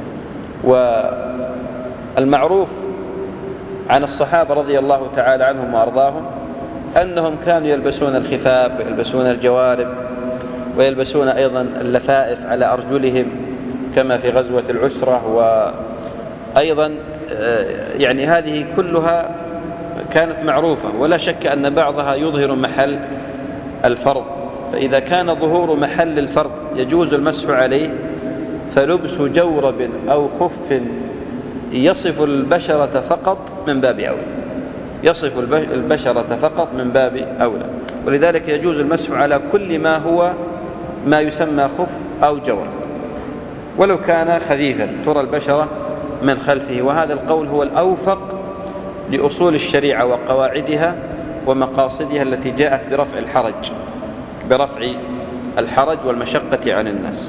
والمعروف عن الصحابة رضي الله تعالى عنهم وأرضاهم أنهم كانوا يلبسون الخفاف ويلبسون الجوارب ويلبسون أيضا اللفائف على أرجلهم كما في غزوة العسرة. وأيضا يعني هذه كلها كانت معروفة، ولا شك أن بعضها يظهر محل الفرض. فإذا كان ظهور محل الفرض يجوز المسح عليه فلبس جورب أو خف يصف البشرة فقط من باب أولى يصف البشرة فقط من باب أولى ولذلك يجوز المسح على كل ما هو ما يسمى خف أو جورب ولو كان خفيفا ترى البشرة من خلفه. وهذا القول هو الأوفق لأصول الشريعة وقواعدها ومقاصدها التي جاءت برفع الحرج برفع الحرج والمشقة عن الناس.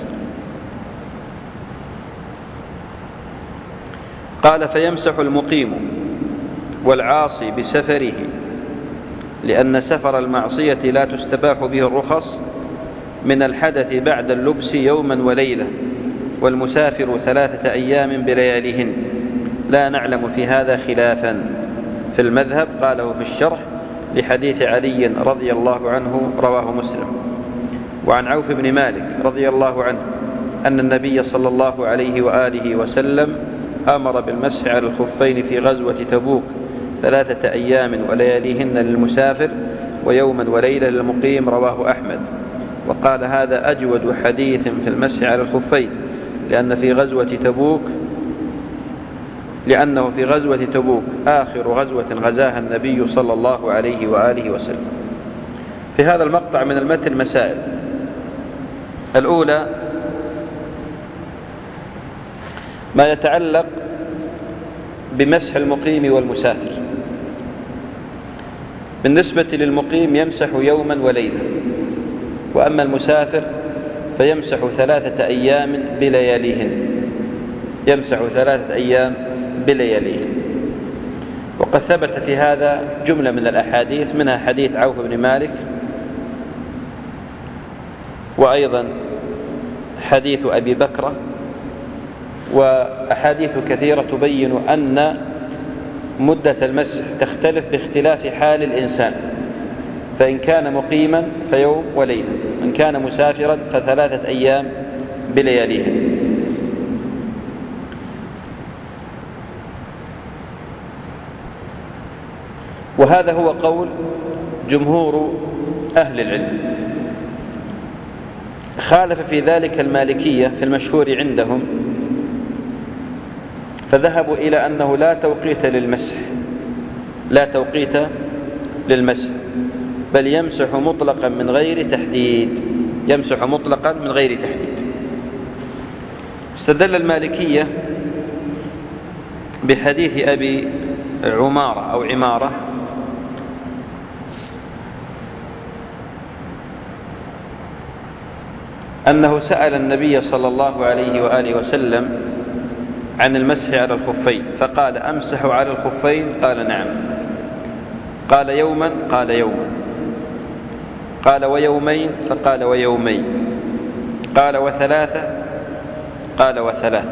قال: فيمسح المقيم والعاصي بسفره، لأن سفر المعصية لا تستباح به الرخص من الحدث بعد اللبس يوما وليلة، والمسافر ثلاثة أيام بلياليهن. لا نعلم في هذا خلافا في المذهب. قاله في الشرح لحديث علي رضي الله عنه رواه مسلم. وعن عوف بن مالك رضي الله عنه أن النبي صلى الله عليه وآله وسلم أمر بالمسح على الخفين في غزوة تبوك ثلاثة أيام ولياليهن للمسافر ويوما وليلة للمقيم. رواه أحمد. وقال: هذا أجود حديث في المسح على الخفين لأن في غزوة تبوك لأنه في غزوة تبوك آخر غزوة غزاها النبي صلى الله عليه وآله وسلم. في هذا المقطع من المتن مسائل. الأولى ما يتعلق بمسح المقيم والمسافر. بالنسبة للمقيم يمسح يوما وليلة، وأما المسافر فيمسح ثلاثة أيام بلياليهن يمسح ثلاثة أيام بلياليهن. وقد ثبت في هذا جملة من الأحاديث، منها حديث عوف بن مالك، وأيضا حديث أبي بكرة، وأحاديث كثيرة تبين أن مدة المسح تختلف باختلاف حال الإنسان، فإن كان مقيما فيوم وليلة، إن كان مسافرا فثلاثة أيام بلياليهن. وهذا هو قول جمهور أهل العلم. خالف في ذلك المالكية في المشهور عندهم، فذهبوا إلى أنه لا توقيت للمسح لا توقيت للمسح بل يمسح مطلقا من غير تحديد يمسح مطلقا من غير تحديد. استدل المالكية بحديث أبي عمارة أو عمارة أنه سأل النبي صلى الله عليه وآله وسلم عن المسح على الخفين فقال: أمسح على الخفين؟ قال: نعم. قال: يوما؟ قال: يوما. قال: ويومين؟ فقال: ويومين. قال: وثلاثة؟ قال: وثلاث.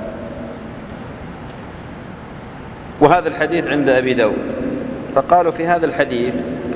وهذا الحديث عند أبي داود. فقالوا في هذا الحديث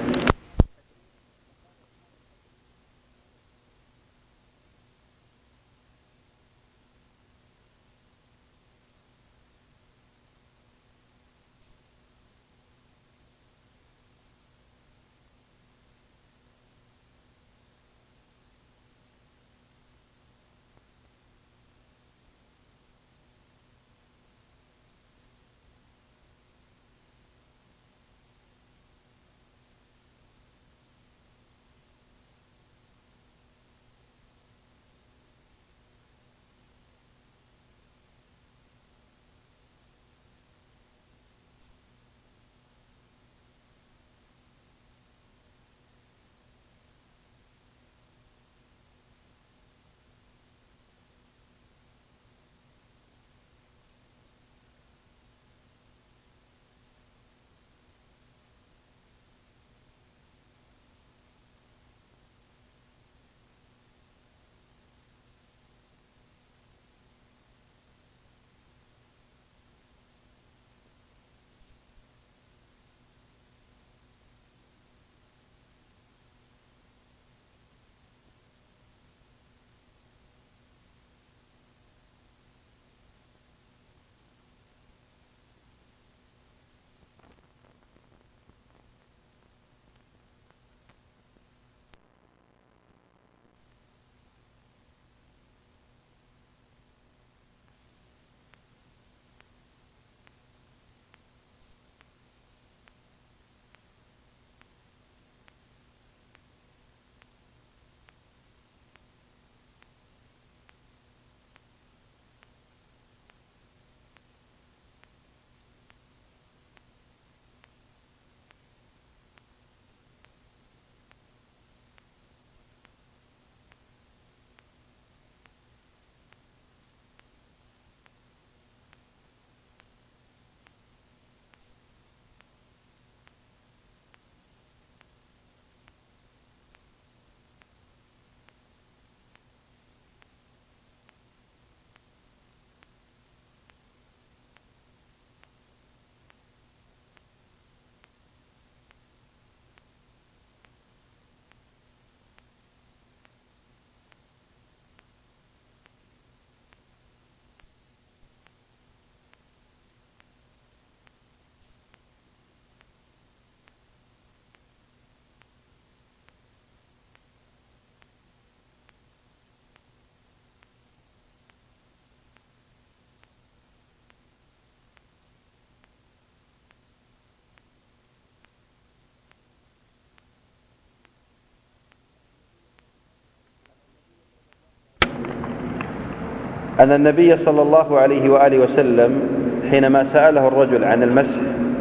أن النبي صلى الله عليه وآله وسلم حينما سأله الرجل عن المسح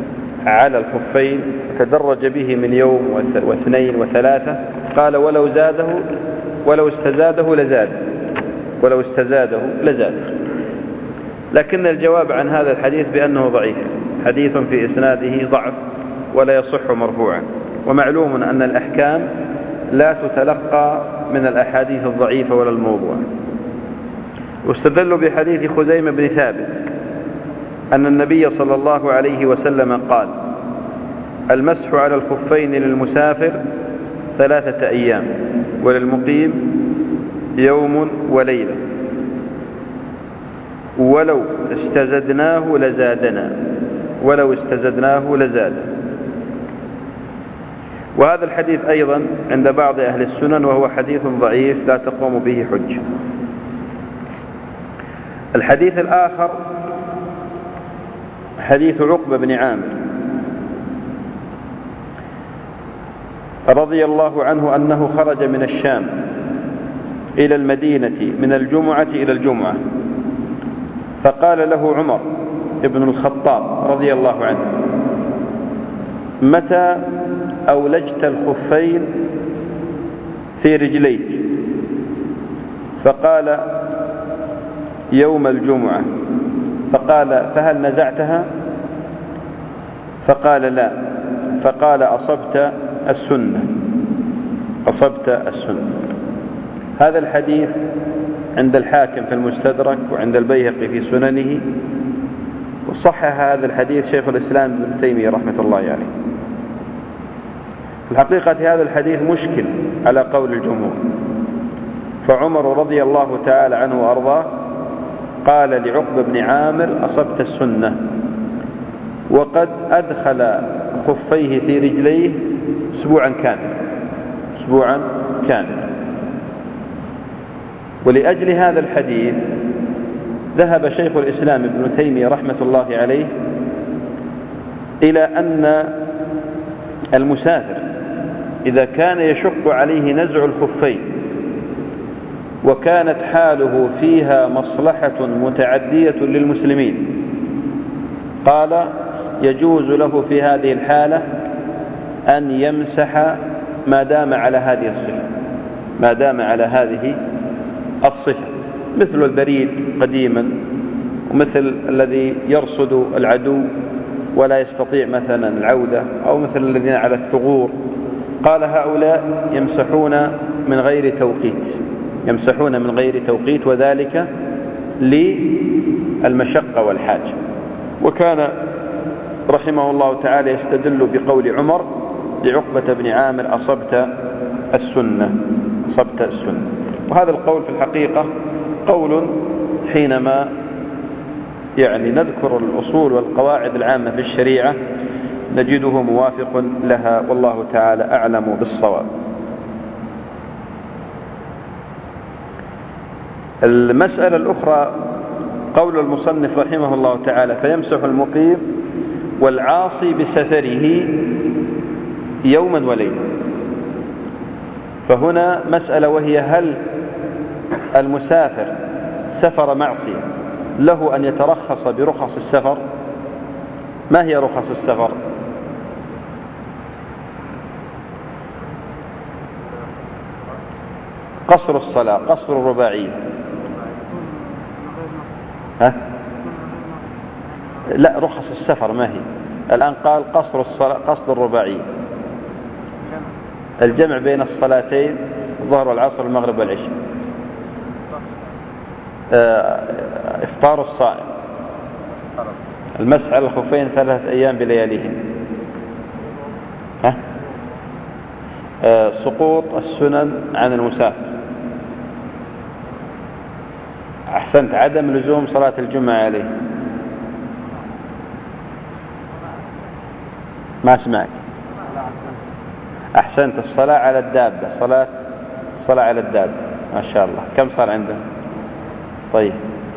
على الخفين تدرج به من يوم واثنين وثلاثة قال: ولو زاده ولو استزاده لزاد ولو استزاده لزاده. لكن الجواب عن هذا الحديث بأنه ضعيف، حديث في إسناده ضعف ولا يصح مرفوعا، ومعلوم أن الأحكام لا تتلقى من الأحاديث الضعيفة ولا الموضوع. واستدلوا بحديث خزيمة بن ثابت أن النبي صلى الله عليه وسلم قال: المسح على الخفين للمسافر ثلاثة أيام وللمقيم يوم وليلة ولو استزدناه لزادنا ولو استزدناه لزادنا. وهذا الحديث أيضا عند بعض أهل السنن وهو حديث ضعيف لا تقوم به حجة. الحديث الآخر حديث عقبة بن عامر رضي الله عنه أنه خرج من الشام إلى المدينة من الجمعة إلى الجمعة، فقال له عمر ابن الخطاب رضي الله عنه: متى أولجت الخفين في رجليك؟ فقال: يوم الجمعة. فقال: فهل نزعتها؟ فقال: لا. فقال: أصبت السنة، أصبت السنة. هذا الحديث عند الحاكم في المستدرك وعند البيهقي في سننه، وصحح هذا الحديث شيخ الإسلام ابن تيمية رحمة الله عليه. يعني في الحقيقة هذا الحديث مشكل على قول الجمهور، فعمر رضي الله تعالى عنه وأرضاه قال لعقبة بن عامر: أصبت السنة، وقد أدخل خفيه في رجليه أسبوعا كاملا، أسبوعا كاملا. ولأجل هذا الحديث ذهب شيخ الإسلام ابن تيمية رحمة الله عليه إلى أن المسافر إذا كان يشق عليه نزع الخفين وكانت حاله فيها مصلحة متعدية للمسلمين، قال: يجوز له في هذه الحالة أن يمسح ما دام على هذه الصفة، ما دام على هذه الصفة، مثل البريد قديما، ومثل الذي يرصد العدو ولا يستطيع مثلا العودة، أو مثل الذين على الثغور. قال: هؤلاء يمسحون من غير توقيت، يمسحون من غير توقيت، وذلك للمشقة والحاجة. وكان رحمه الله تعالى يستدل بقول عمر لعقبة بن عامر: أصبت السنة، أصبت السنة. وهذا القول في الحقيقة قول حينما يعني نذكر الأصول والقواعد العامة في الشريعة نجده موافق لها، والله تعالى أعلم بالصواب. المسألة الأخرى قول المصنف رحمه الله تعالى: فيمسح المقيم والعاصي بسفره يوما وليلة. فهنا مسألة، وهي: هل المسافر سفر معصية له أن يترخص برخص السفر؟ ما هي رخص السفر؟ قصر الصلاة، قصر الرباعية. ها؟ لا، رخص السفر ما هي؟ الآن قال قصر الصلاة، قصر الرباعية، الجمع بين الصلاتين الظهر والعصر والمغرب والعشاء، إفطار الصائم، المسح على الخفين ثلاثة أيام بلياليهم، ها؟ سقوط السنن عن المسافر. أحسنت، عدم لزوم صلاة الجمعة عليه. ما سمعك. أحسنت، الصلاة على الدابة، صلاة الصلاة على الدابة، ما شاء الله. كم صار عندنا؟ طيب،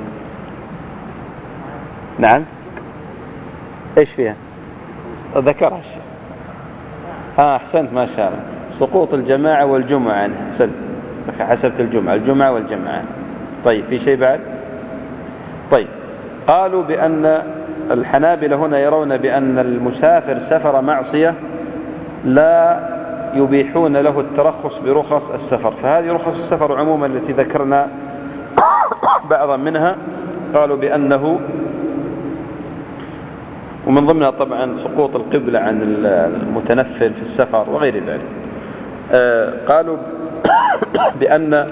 نعم، إيش فيها؟ ذكرها الشيء. ها، أحسنت، ما شاء الله. سقوط الجماعة والجمعة عنها، أحسنت، حسبت الجمعة، الجمعة والجمعة. طيب، في شيء بعد؟ طيب، قالوا بأن الحنابلة هنا يرون بأن المسافر سفر معصية لا يبيحون له الترخص برخص السفر. فهذه رخص السفر عموما التي ذكرنا بعضا منها، قالوا بأنه، ومن ضمنها طبعا سقوط القبلة عن المتنفل في السفر وغير ذلك، قالوا بأن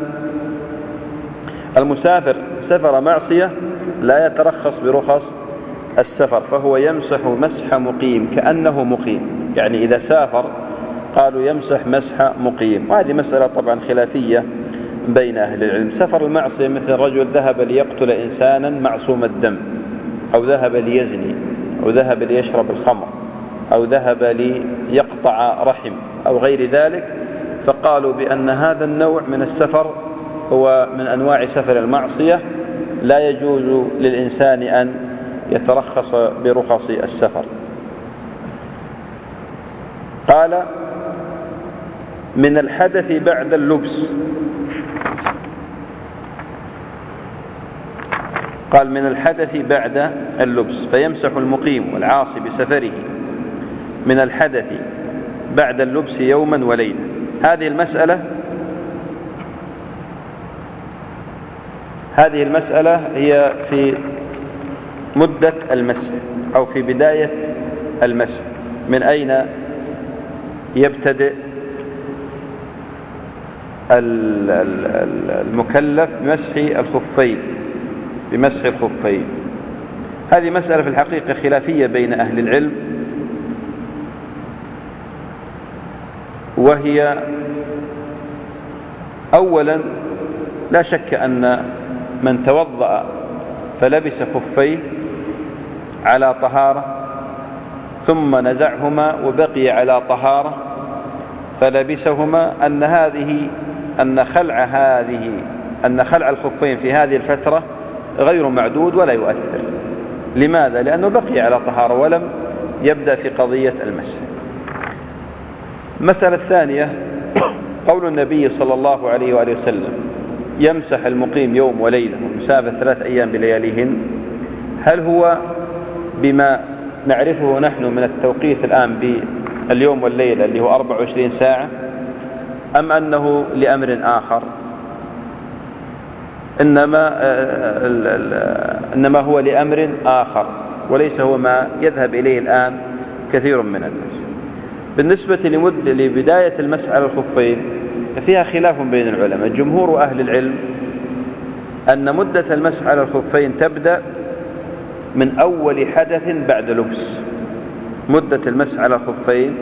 المسافر سفر معصية لا يترخص برخص السفر، فهو يمسح مسح مقيم كأنه مقيم، يعني إذا سافر قالوا يمسح مسح مقيم. وهذه مسألة طبعا خلافية بين أهل العلم. سفر المعصية مثل رجل ذهب ليقتل إنسانا معصوم الدم، أو ذهب ليزني، أو ذهب ليشرب الخمر، أو ذهب ليقطع رحم، أو غير ذلك، فقالوا بأن هذا النوع من السفر هو من أنواع سفر المعصية، لا يجوز للإنسان أن يترخص برخص السفر. قال من الحدث بعد اللبس، قال من الحدث بعد اللبس، فيمسح المقيم والعاصي بسفره من الحدث بعد اللبس يوما وليلة. هذه المسألة هذه المسألة هي في مدة المسح أو في بداية المسح، من أين يبتدئ المكلف بمسح الخفين بمسح الخفين. هذه مسألة في الحقيقة خلافية بين أهل العلم، وهي أولا لا شك أن من توضأ فلبس خفيه على طهارة ثم نزعهما وبقي على طهارة فلبسهما أن هذه أن خلع هذه أن خلع الخفين في هذه الفترة غير معدود ولا يؤثر. لماذا؟ لأنه بقي على طهارة ولم يبدأ في قضية المسح. المسألة الثانية قول النبي صلى الله عليه وآله وسلم يمسح المقيم يوم وليلة والمسافر ثلاث أيام بلياليهن، هل هو بما نعرفه نحن من التوقيت الآن باليوم والليلة اللي هو أربع وعشرين ساعة، أم أنه لأمر آخر؟ إنما إنما هو لأمر آخر وليس هو ما يذهب إليه الآن كثير من الناس. بالنسبة لمد لبداية المسح على الخفين فيها خلاف بين العلماء. جمهور أهل العلم أن مدة المسح على الخفين تبدأ من أول حدث بعد لبس. مدة المسح على الخفين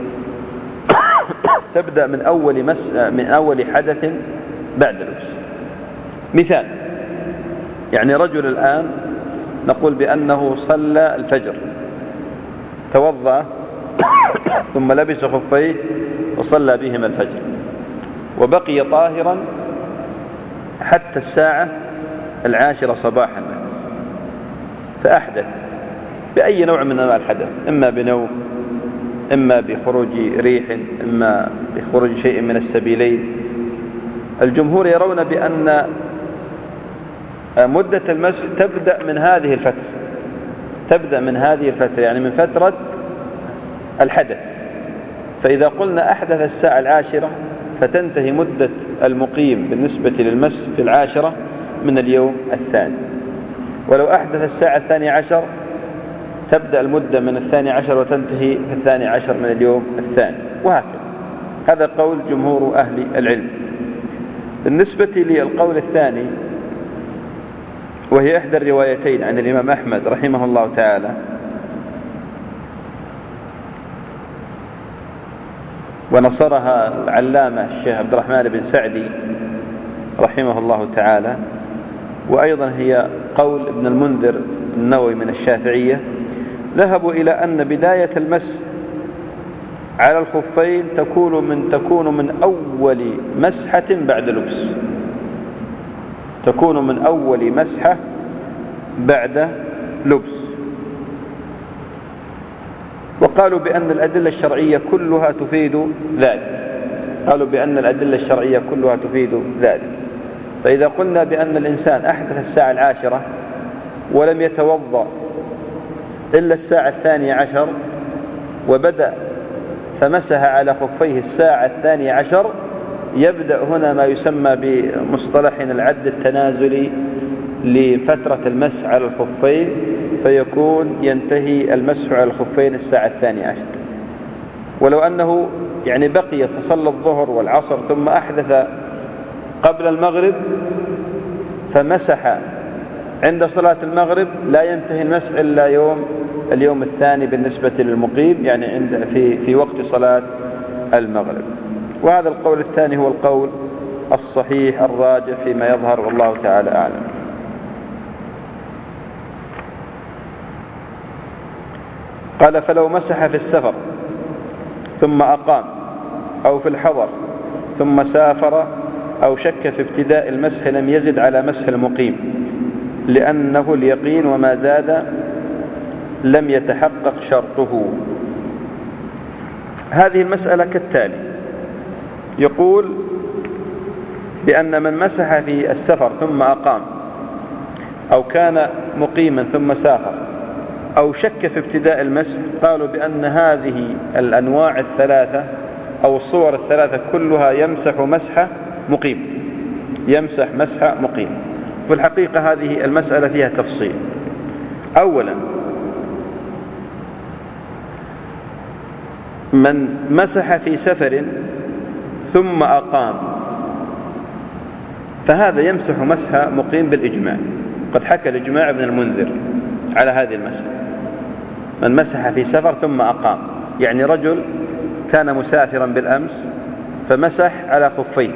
تبدأ من أول مس من أول حدث بعد لبس. مثال، يعني رجل الآن نقول بأنه صلى الفجر، توضأ ثم لبس خفيه وصلى بهما الفجر، وبقي طاهرا حتى الساعة العاشرة صباحا، فأحدث بأي نوع من أنواع الحدث، إما بنوم، إما بخروج ريح، إما بخروج شيء من السبيلين. الجمهور يرون بأن مدة المسح تبدأ من هذه الفترة تبدأ من هذه الفترة يعني من فترة الحدث. فإذا قلنا أحدث الساعة العاشرة فتنتهي مدة المقيم بالنسبة للمسح في العاشرة من اليوم الثاني، ولو أحدث الساعة الثاني عشر تبدأ المدة من الثاني عشر وتنتهي في الثاني عشر من اليوم الثاني، وهكذا. هذا قول جمهور أهل العلم. بالنسبة للقول الثاني وهي إحدى الروايتين عن الإمام أحمد رحمه الله تعالى، ونصرها العلامة الشيخ عبد الرحمن بن سعدي رحمه الله تعالى، وأيضا هي قول ابن المنذر النووي من الشافعية، ذهبوا إلى أن بداية المسح على الخفين تكون من تكون من أول مسحة بعد لبس تكون من أول مسحة بعد لبس. وقالوا بأن الأدلة الشرعية كلها تفيد ذلك قالوا بأن الأدلة الشرعية كلها تفيد ذلك. فإذا قلنا بأن الإنسان أحدث الساعة العاشرة ولم يتوضأ إلا الساعة الثانية عشر وبدأ فمسح على خفيه الساعة الثانية عشر، يبدأ هنا ما يسمى بمصطلحنا العد التنازلي لفترة المسح على الخفين، فيكون ينتهي المسح على الخفين الساعة الثانية عشر. ولو أنه يعني بقي فصلى الظهر والعصر ثم أحدث قبل المغرب فمسح عند صلاة المغرب، لا ينتهي المسح إلا يوم اليوم الثاني بالنسبة للمقيم، يعني عند في في وقت صلاة المغرب. وهذا القول الثاني هو القول الصحيح الراجح فيما يظهر، والله تعالى أعلم. قال فلو مسح في السفر ثم أقام أو في الحضر ثم سافر أو شك في ابتداء المسح لم يزد على مسح المقيم، لأنه اليقين وما زاد لم يتحقق شرطه. هذه المسألة كالتالي: يقول بأن من مسح في السفر ثم أقام، أو كان مقيما ثم سافر، أو شك في ابتداء المسح، قالوا بأن هذه الأنواع الثلاثة أو الصور الثلاثة كلها يمسح مسح مقيم، يمسح مسح مقيم. في الحقيقة هذه المسألة فيها تفصيل. أولا، من مسح في سفر ثم أقام فهذا يمسح مسح مقيم بالإجماع، قد حكى الإجماع ابن المنذر على هذه المسألة. من مسح في سفر ثم أقام، يعني رجل كان مسافرا بالأمس فمسح على خفيه،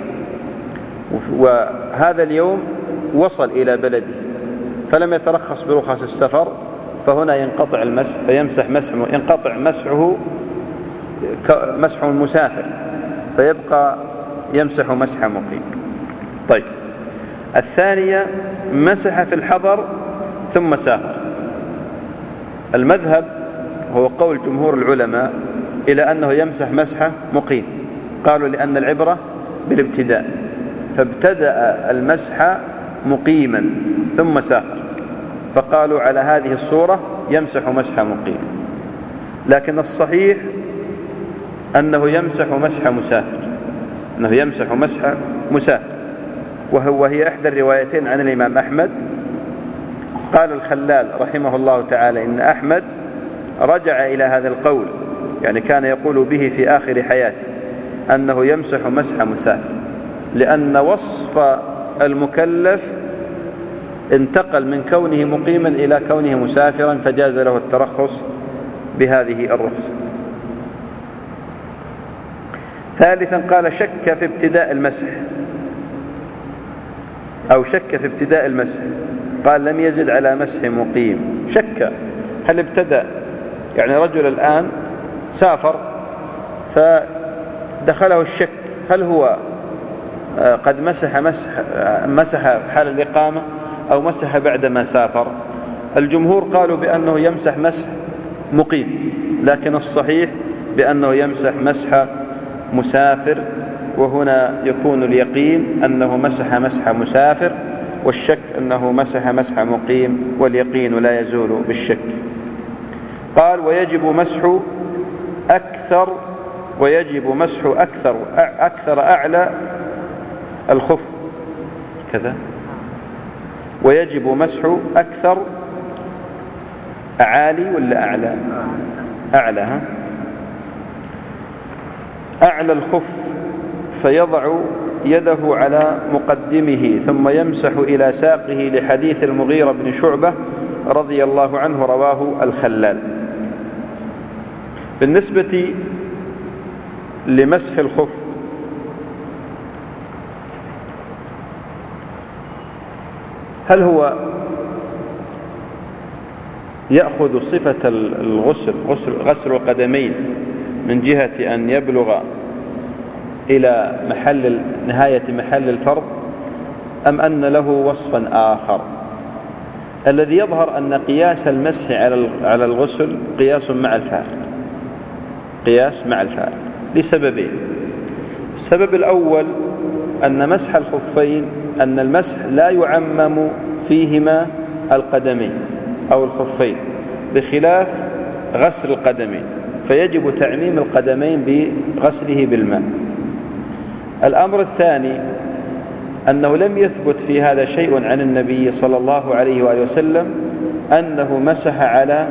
وهذا اليوم وصل إلى بلده فلم يترخص برخص السفر، فهنا ينقطع المسح فيمسح مسح، ينقطع مسحه مسح المسافر فيبقى يمسح مسح مقيم. طيب، الثانية مسح في الحضر ثم سافر. المذهب هو قول جمهور العلماء إلى أنه يمسح مسح مقيم، قالوا لأن العبرة بالابتداء، فابتدأ المسح مقيما ثم سافر، فقالوا على هذه الصورة يمسح مسح مقيم. لكن الصحيح أنه يمسح مسح مسافر، أنه يمسح مسح مسافر، وهو هي إحدى الروايتين عن الإمام أحمد. قال الخلال رحمه الله تعالى إن أحمد رجع إلى هذا القول، يعني كان يقول به في آخر حياته، أنه يمسح مسح مسافر، لأن وصف المكلف انتقل من كونه مقيما إلى كونه مسافرا، فجاز له الترخص بهذه الرخصة. ثالثا، قال شك في ابتداء المسح، أو شك في ابتداء المسح، قال لم يزد على مسح مقيم. شك هل ابتدأ، يعني رجل الآن سافر فدخله الشك هل هو قد مسح مسح مسح حال الإقامة أو مسح بعدما سافر. الجمهور قالوا بأنه يمسح مسح مقيم، لكن الصحيح بأنه يمسح مسح مسافر، وهنا يكون اليقين أنه مسح مسح مسافر، والشك أنه مسح مسح مقيم، واليقين لا يزول بالشك. قال ويجب مسح أكثر ويجب مسح أكثر أكثر أعلى الخف كذا، ويجب مسح أكثر أعالي ولا أعلى أعلى ها أعلى الخف، فيضع يده على مقدمه ثم يمسح إلى ساقه، لحديث المغيرة بن شعبة رضي الله عنه رواه الخلال. بالنسبة لمسح الخف، هل هو يأخذ صفة الغسل غسل, غسل القدمين من جهة أن يبلغ إلى محل نهاية محل الفرض، أم أن له وصفا آخر؟ الذي يظهر أن قياس المسح على الغسل قياس مع الفارق، قياس مع الفارق لسببين. السبب الأول أن مسح الخفين أن المسح لا يعمم فيهما القدمين أو الخفين، بخلاف غسل القدمين فيجب تعميم القدمين بغسله بالماء. الأمر الثاني أنه لم يثبت في هذا شيء عن النبي صلى الله عليه وآله وسلم أنه مسح على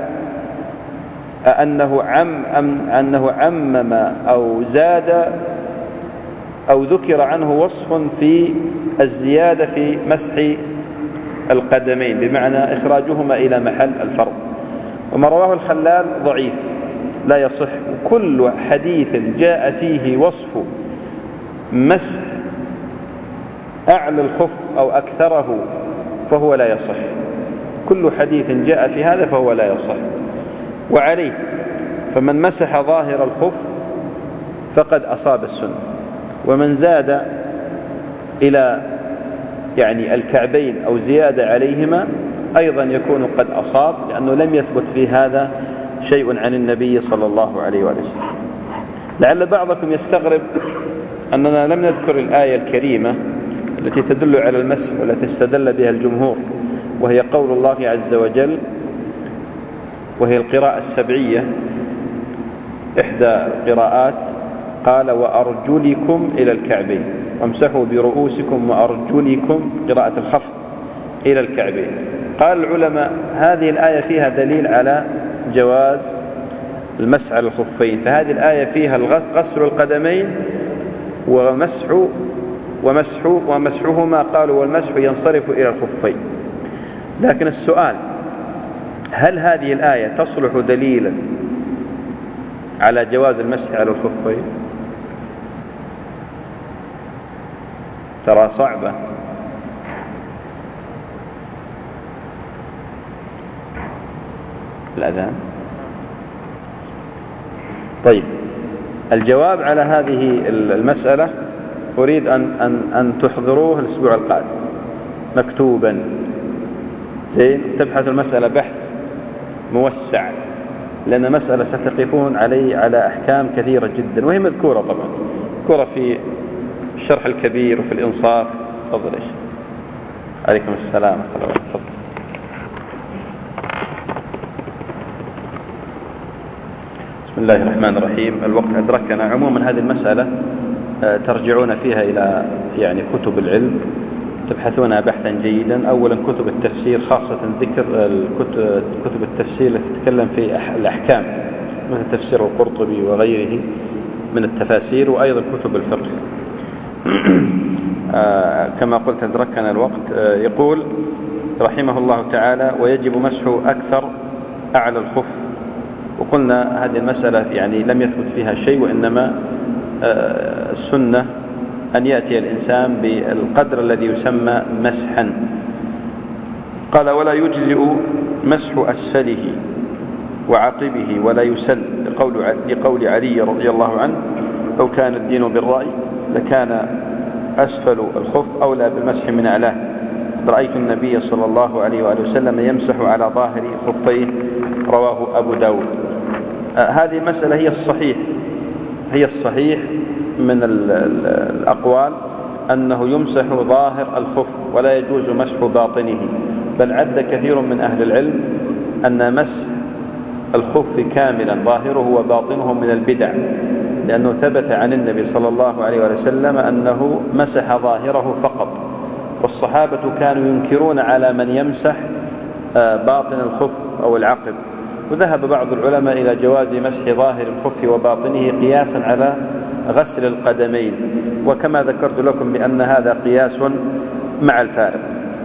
أنه عم أنه عمم أو زاد أو ذكر عنه وصف في الزيادة في مسح القدمين، بمعنى إخراجهما إلى محل الفرض. وما رواه الخلال ضعيف لا يصح، وكل حديث جاء فيه وصف مسح أعلى الخف أو أكثره فهو لا يصح، كل حديث جاء في هذا فهو لا يصح. وعليه فمن مسح ظاهر الخف فقد أصاب السنة، ومن زاد إلى يعني الكعبين أو زيادة عليهما أيضا يكون قد أصاب، لأنه لم يثبت في هذا شيء عن النبي صلى الله عليه وسلم. لعل بعضكم يستغرب أننا لم نذكر الآية الكريمة التي تدل على المسح والتي استدل بها الجمهور، وهي قول الله عز وجل، وهي القراءة السبعية إحدى القراءات، قال وأرجلكم إلى الكعبين وامسحوا برؤوسكم وأرجلكم، قراءة الخفض، إلى الكعبين. قال العلماء هذه الآية فيها دليل على جواز المسح على الخفين، فهذه الآية فيها غسل القدمين ومسح ومسح ومسحهما، قالوا والمسح ينصرف إلى الخفين. لكن السؤال، هل هذه الآية تصلح دليلا على جواز المسح على الخفين؟ ترى صعبة. الأذان. طيب، الجواب على هذه المسألة أريد أن, أن, أن تحضروه الأسبوع القادم مكتوبا، زين، تبحث المسألة بحث موسع، لأن مسألة ستقفون عليه على أحكام كثيرة جدا، وهي مذكورة طبعا، مذكورة في الشرح الكبير وفي الإنصاف. تفضل. إيش عليكم السلام. تفضل. بسم الله الرحمن الرحيم. الوقت أدركنا. عموما هذه المسألة ترجعون فيها إلى يعني كتب العلم، تبحثونها بحثا جيدا. أولا كتب التفسير، خاصة ذكر كتب التفسير التي تتكلم في الأحكام، مثل تفسير القرطبي وغيره من التفاسير، وأيضا كتب الفقه. كما قلت أدركنا الوقت. يقول رحمه الله تعالى ويجب مسح أكثر أعلى الخف. وقلنا هذه المسألة يعني لم يثبت فيها شيء، وإنما السنة أن يأتي الإنسان بالقدر الذي يسمى مسحا. قال ولا يجزئ مسح أسفله وعقبه ولا يسل، لقول, لقول علي رضي الله عنه لو كان الدين بالرأي لكان أسفل الخف أولى بالمسح من أعلاه، رأيت النبي صلى الله عليه وآله وسلم يمسح على ظاهر خفيه، رواه أبو داود. آه هذه المسألة هي الصحيح هي الصحيح من الأقوال أنه يمسح ظاهر الخف ولا يجوز مسح باطنه، بل عد كثير من أهل العلم أن مسح الخف كاملا ظاهره وباطنه من البدع، لأنه ثبت عن النبي صلى الله عليه وسلم أنه مسح ظاهره فقط، والصحابة كانوا ينكرون على من يمسح باطن الخف أو العقب. وذهب بعض العلماء إلى جواز مسح ظاهر الخف وباطنه قياسا على غسل القدمين، وكما ذكرت لكم بأن هذا قياس مع الفارق.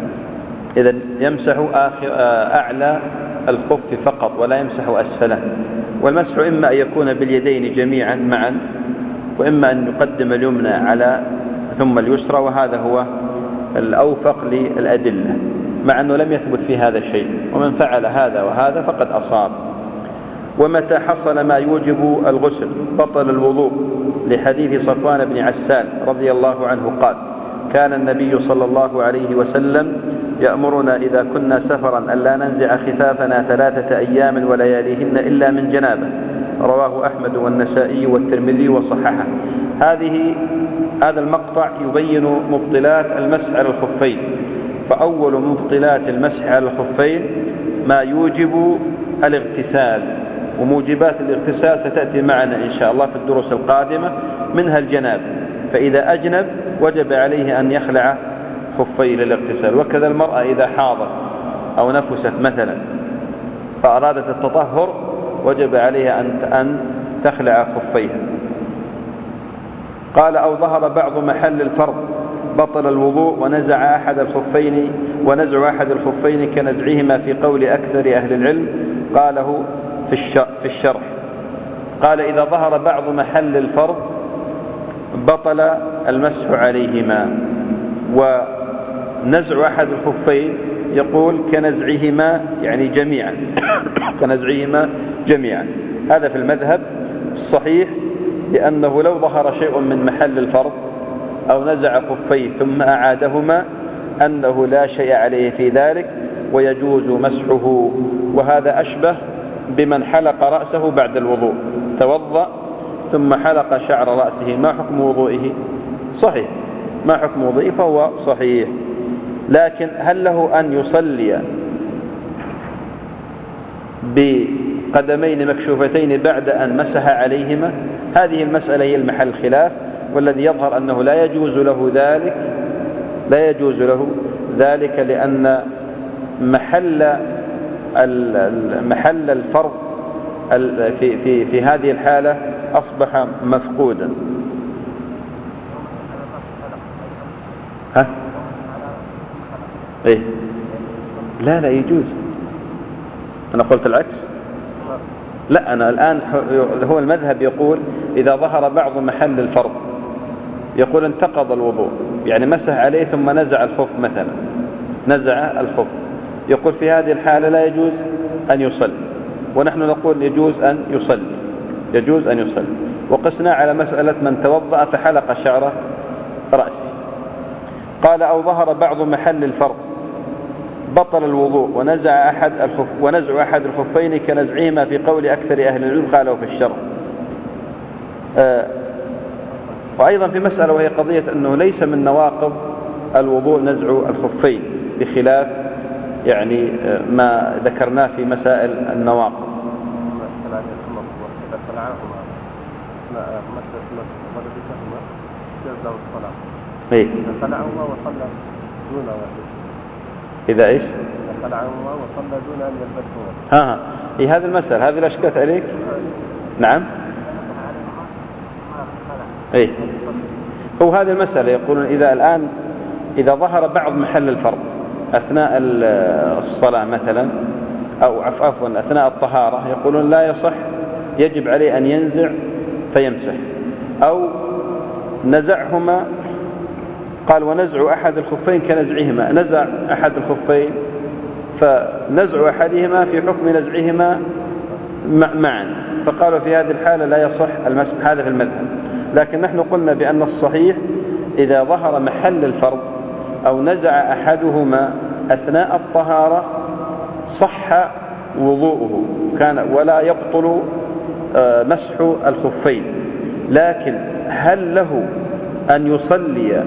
إذن يمسح آخر أعلى الخف فقط ولا يمسح أسفله. والمسح إما أن يكون باليدين جميعا معا، وإما أن يقدم اليمنى على ثم اليسرى، وهذا هو الأوفق للأدلة، مع أنه لم يثبت في هذا شيء، ومن فعل هذا وهذا فقد أصاب. ومتى حصل ما يوجب الغسل بطل الوضوء، لحديث صفوان بن عسال رضي الله عنه قال كان النبي صلى الله عليه وسلم يأمرنا إذا كنا سفرا ألا ننزع خفافنا ثلاثة أيام ولياليهن إلا من جنابه، رواه أحمد والنسائي والترمذي وصححه. هذه هذا المقطع يبين مبطلات المسح على الخفين. فأول مبطلات المسح على الخفين ما يوجب الاغتسال، وموجبات الاغتسال ستأتي معنا إن شاء الله في الدروس القادمة، منها الجناب، فإذا أجنب وجب عليه أن يخلع خفيه للاغتسال. وكذا المرأة إذا حاضت أو نفست مثلا فأرادت التطهر وجب عليها أن تخلع خفيها. قال أو ظهر بعض محل الفرض بطل الوضوء ونزع أحد الخفين ونزع أحد الخفين كنزعهما في قول أكثر أهل العلم، قاله في الشرح. قال إذا ظهر بعض محل الفرض بطل المسح عليهما. ونزع أحد الخفين يقول كنزعهما يعني جميعا كنزعهما جميعا. هذا في المذهب الصحيح، لأنه لو ظهر شيء من محل الفرض أو نزع خفيه ثم أعادهما أنه لا شيء عليه في ذلك، ويجوز مسحه. وهذا أشبه بمن حلق رأسه بعد الوضوء، توضأ ثم حلق شعر رأسه، ما حكم وضوئه؟ صحيح، ما حكم وضوئه؟ فهو صحيح. لكن هل له أن يصلي بقدمين مكشوفتين بعد أن مسح عليهما؟ هذه المسألة هي المحل خلاف، والذي يظهر أنه لا يجوز له ذلك، لا يجوز له ذلك لأن محل محل الفرض في في في هذه الحالة أصبح مفقودا. ها؟ إيه؟ لا لا يجوز. أنا قلت العكس. لا، أنا الآن هو المذهب يقول إذا ظهر بعض محل الفرض يقول انتقض الوضوء، يعني مسح عليه ثم نزع الخف مثلا، نزع الخف، يقول في هذه الحالة لا يجوز أن يصلي، ونحن نقول يجوز أن يصلي، يجوز أن يصلي. وقسنا على مسألة من توضأ فحلق شعر رأسه. قال أو ظهر بعض محل الفرض بطل الوضوء ونزع أحد الخف ونزع أحد الخفين كنزعهما في قول أكثر أهل العلم قالوا في الشرع. آه وأيضا في مسألة وهي قضية أنه ليس من نواقض الوضوء نزع الخفين، بخلاف يعني ما ذكرناه في مسائل النواقض. إيه؟ خلعهما وصلى دون إذا إيش؟ خلعهما وصلى دون أن يلبسهما. ها إيه هذه المسألة، هذه الأشكال عليك؟ نعم. إيه؟ هو هذه المسألة يقولون إذا الآن إذا ظهر بعض محل الفرض أثناء الصلاة مثلا، أو عفوا أثناء الطهارة، يقولون لا يصح، يجب عليه أن ينزع فيمسح، أو نزعهما. قال ونزع أحد الخفين كنزعهما، نزع أحد الخفين فنزع أحدهما في حكم نزعهما معا، فقالوا في هذه الحالة لا يصح المسح. هذا في المذهب. لكن نحن قلنا بأن الصحيح إذا ظهر محل الفرض أو نزع أحدهما أثناء الطهارة صح وضوءه كان ولا يبطل مسح الخفين. لكن هل له أن يصلي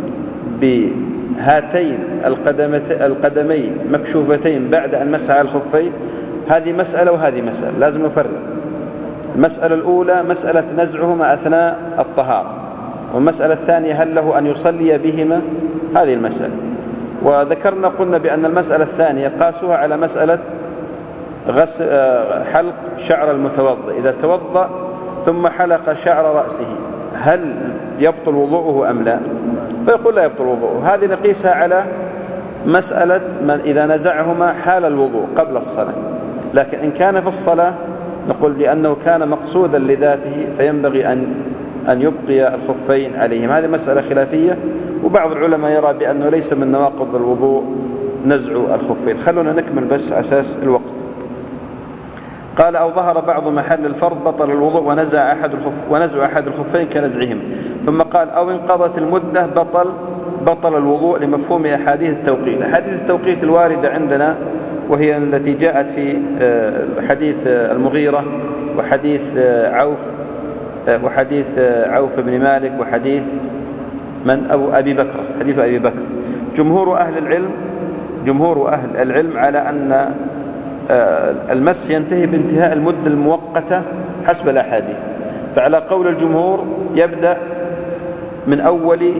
بهاتين القدمين مكشوفتين بعد أن مسح الخفين؟ هذه مسألة وهذه مسألة، لازم نفرق. المسألة الأولى مسألة نزعهما أثناء الطهارة، والمسألة الثانية هل له أن يصلي بهما؟ هذه المسألة. وذكرنا قلنا بأن المسألة الثانية قاسوها على مسألة غسل حلق شعر المتوضئ، إذا توضأ ثم حلق شعر رأسه هل يبطل وضوءه أم لا؟ فيقول لا يبطل وضوءه. هذه نقيسها على مسألة من إذا نزعهما حال الوضوء قبل الصلاة. لكن إن كان في الصلاة نقول لأنه كان مقصودا لذاته فينبغي أن أن يبقي الخفين عليهم. هذه مسألة خلافية، وبعض العلماء يرى بأنه ليس من نواقض الوضوء نزع الخفين. خلونا نكمل بس أساس الوقت. قال أو ظهر بعض محل الفرض بطل الوضوء ونزع أحد الخف ونزع أحد الخفين كنزعهم. ثم قال أو انقضت المدة بطل بطل الوضوء لمفهوم أحاديث التوقيت. أحاديث التوقيت الواردة عندنا وهي التي جاءت في حديث المغيرة وحديث عوف وحديث عوف بن مالك وحديث من أبو أبي بكر، حديث أبي بكر. جمهور أهل العلم جمهور أهل العلم على أن المسح ينتهي بانتهاء المدة المؤقتة حسب الأحاديث. فعلى قول الجمهور يبدأ من أول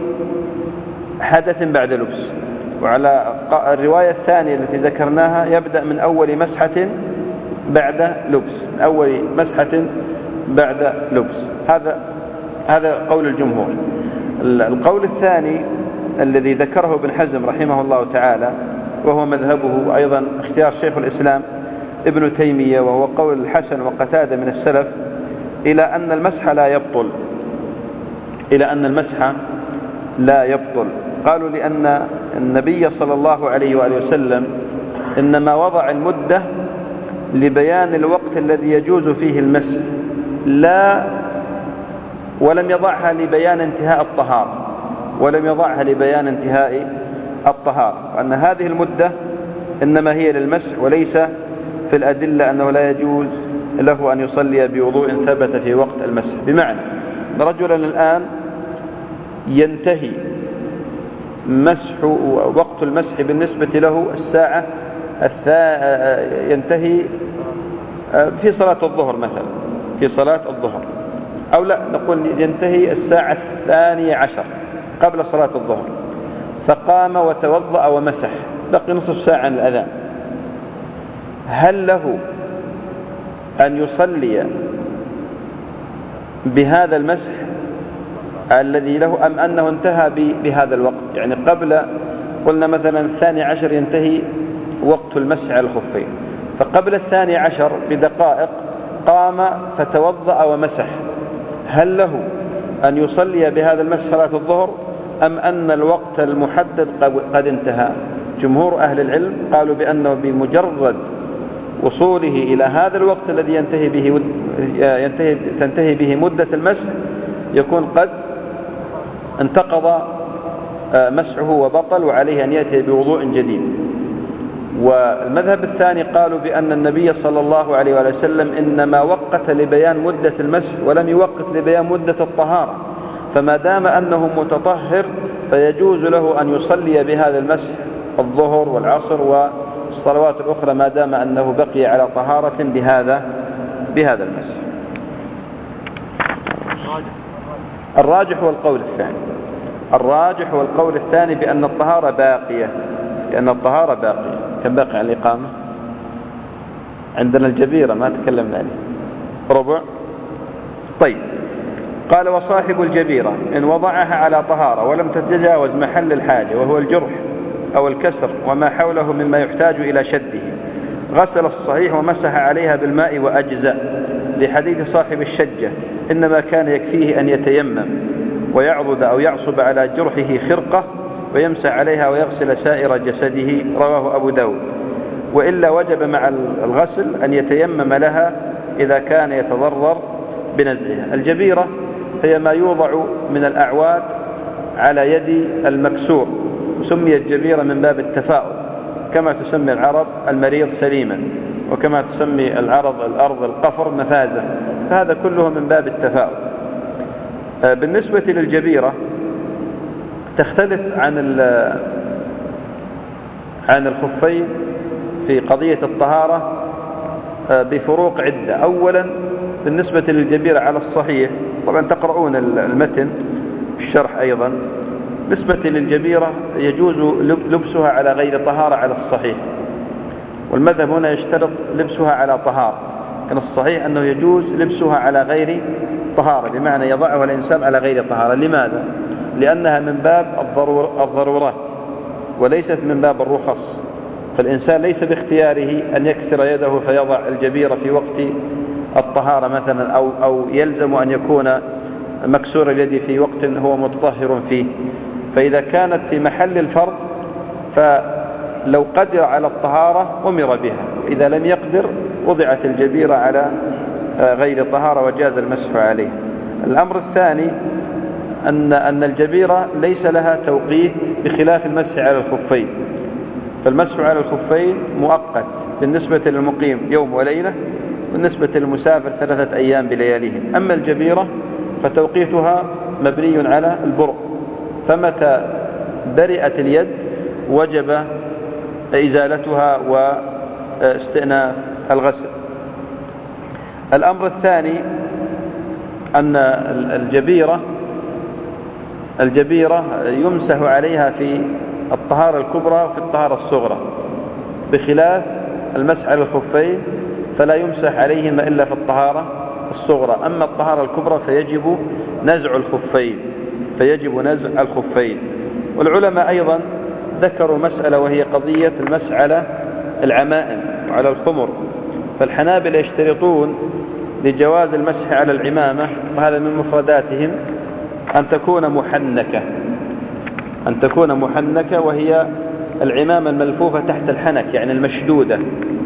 حدث بعد لبس، وعلى الرواية الثانية التي ذكرناها يبدأ من أول مسحة بعد لبس، أول مسحة بعد لبس. هذا هذا قول الجمهور. القول الثاني الذي ذكره ابن حزم رحمه الله تعالى وهو مذهبه وأيضا اختيار شيخ الإسلام ابن تيمية وهو قول الحسن وقتادة من السلف، إلى أن المسح لا يبطل إلى أن المسح لا يبطل. قالوا لأن النبي صلى الله عليه وآله وسلم إنما وضع المدة لبيان الوقت الذي يجوز فيه المسح، لا ولم يضعها لبيان انتهاء الطهارة ولم يضعها لبيان انتهاء الطهارة وأن هذه المدة إنما هي للمسح، وليس في الأدلة أنه لا يجوز له أن يصلي بوضوء ثبت في وقت المسح. بمعنى رجلا الآن ينتهي مسح وقت المسح بالنسبة له الساعة ينتهي في صلاة الظهر مثلا، في صلاة الظهر، أو لا نقول ينتهي الساعة الثانية عشر قبل صلاة الظهر، فقام وتوضأ ومسح، بقي نصف ساعة عن الأذان. هل له أن يصلي بهذا المسح الذي له، أم أنه انتهى بهذا الوقت؟ يعني قبل، قلنا مثلا الثاني عشر ينتهي وقت المسح على الخفين، فقبل الثاني عشر بدقائق قام فتوضأ ومسح، هل له أن يصلي بهذا المسح صلاة الظهر، أم أن الوقت المحدد قد انتهى؟ جمهور أهل العلم قالوا بأنه بمجرد وصوله إلى هذا الوقت الذي ينتهي به ينتهي تنتهي به مدة المسح يكون قد انتقض مسحه وبطل، وعليه أن يأتي بوضوء جديد. والمذهب الثاني قالوا بأن النبي صلى الله عليه وآله وسلم إنما وقت لبيان مدة المسح ولم يوقت لبيان مدة الطهارة، فما دام أنه متطهر فيجوز له أن يصلي بهذا المسح الظهر والعصر والصلوات الأخرى ما دام أنه بقي على طهارة بهذا بهذا المسح. الراجح هو القول الثاني، الراجح هو القول الثاني بأن الطهارة باقية، لأن الطهارة باقية. كم باقي على الإقامة؟ عندنا الجبيرة ما تكلمنا عليه، ربع. طيب، قال وصاحب الجبيرة إن وضعها على طهارة ولم تتجاوز محل الحاجة وهو الجرح أو الكسر وما حوله مما يحتاج إلى شده، غسل الصحيح ومسح عليها بالماء وأجزاء، لحديث صاحب الشجة إنما كان يكفيه أن يتيمم ويعضد أو يعصب على جرحه خرقة ويمسح عليها ويغسل سائر جسده، رواه أبو داود. وإلا وجب مع الغسل أن يتيمم لها إذا كان يتضرر بنزعها. الجبيرة هي ما يوضع من الأعواد على يد المكسور، سميت جبيرة من باب التفاؤل، كما تسمي العرب المريض سليما، وكما تسمي العرب الأرض القفر مفازة، فهذا كله من باب التفاؤل. بالنسبة للجبيرة تختلف عن عن الخفين في قضية الطهارة بفروق عدة. أولا بالنسبة للجبيرة على الصحيح، طبعا تقرؤون المتن الشرح أيضا، بالنسبة للجبيرة يجوز لبسها على غير طهارة على الصحيح، والمذهب هنا يشترط لبسها على طهارة، كان الصحيح أنه يجوز لبسها على غير طهارة، بمعنى يضعها الإنسان على غير طهارة. لماذا؟ لأنها من باب الضرورات وليست من باب الرخص، فالإنسان ليس باختياره أن يكسر يده فيضع الجبيرة في وقت الطهارة مثلا، أو, أو يلزم أن يكون مكسور اليد في وقت هو متطهر فيه. فإذا كانت في محل الفرض فلو قدر على الطهارة أمر بها، وإذا لم يقدر وضعت الجبيرة على غير طهارة وجاز المسح عليه. الأمر الثاني أن أن الجبيرة ليس لها توقيت بخلاف المسح على الخفين، فالمسح على الخفين مؤقت بالنسبة للمقيم يوم وليلة، بالنسبة للمسافر ثلاثة أيام بلياليهم. أما الجبيرة فتوقيتها مبني على البرء، فمتى برئت اليد وجب إزالتها واستئناف الغسل. الأمر الثاني أن الجبيرة الجبيرة يمسح عليها في الطهارة الكبرى وفي الطهارة الصغرى، بخلاف المسح على الخفين فلا يمسح عليهما إلا في الطهارة الصغرى. أما الطهارة الكبرى فيجب نزع الخفين فيجب نزع الخفين. والعلماء أيضا ذكروا مسألة وهي قضية المسح على العمائم وعلى الخمر، فالحنابلة يشترطون لجواز المسح على العمامة، وهذا من مفرداتهم، أن تكون محنكة أن تكون محنكة وهي العمامة الملفوفة تحت الحنك، يعني المشدودة،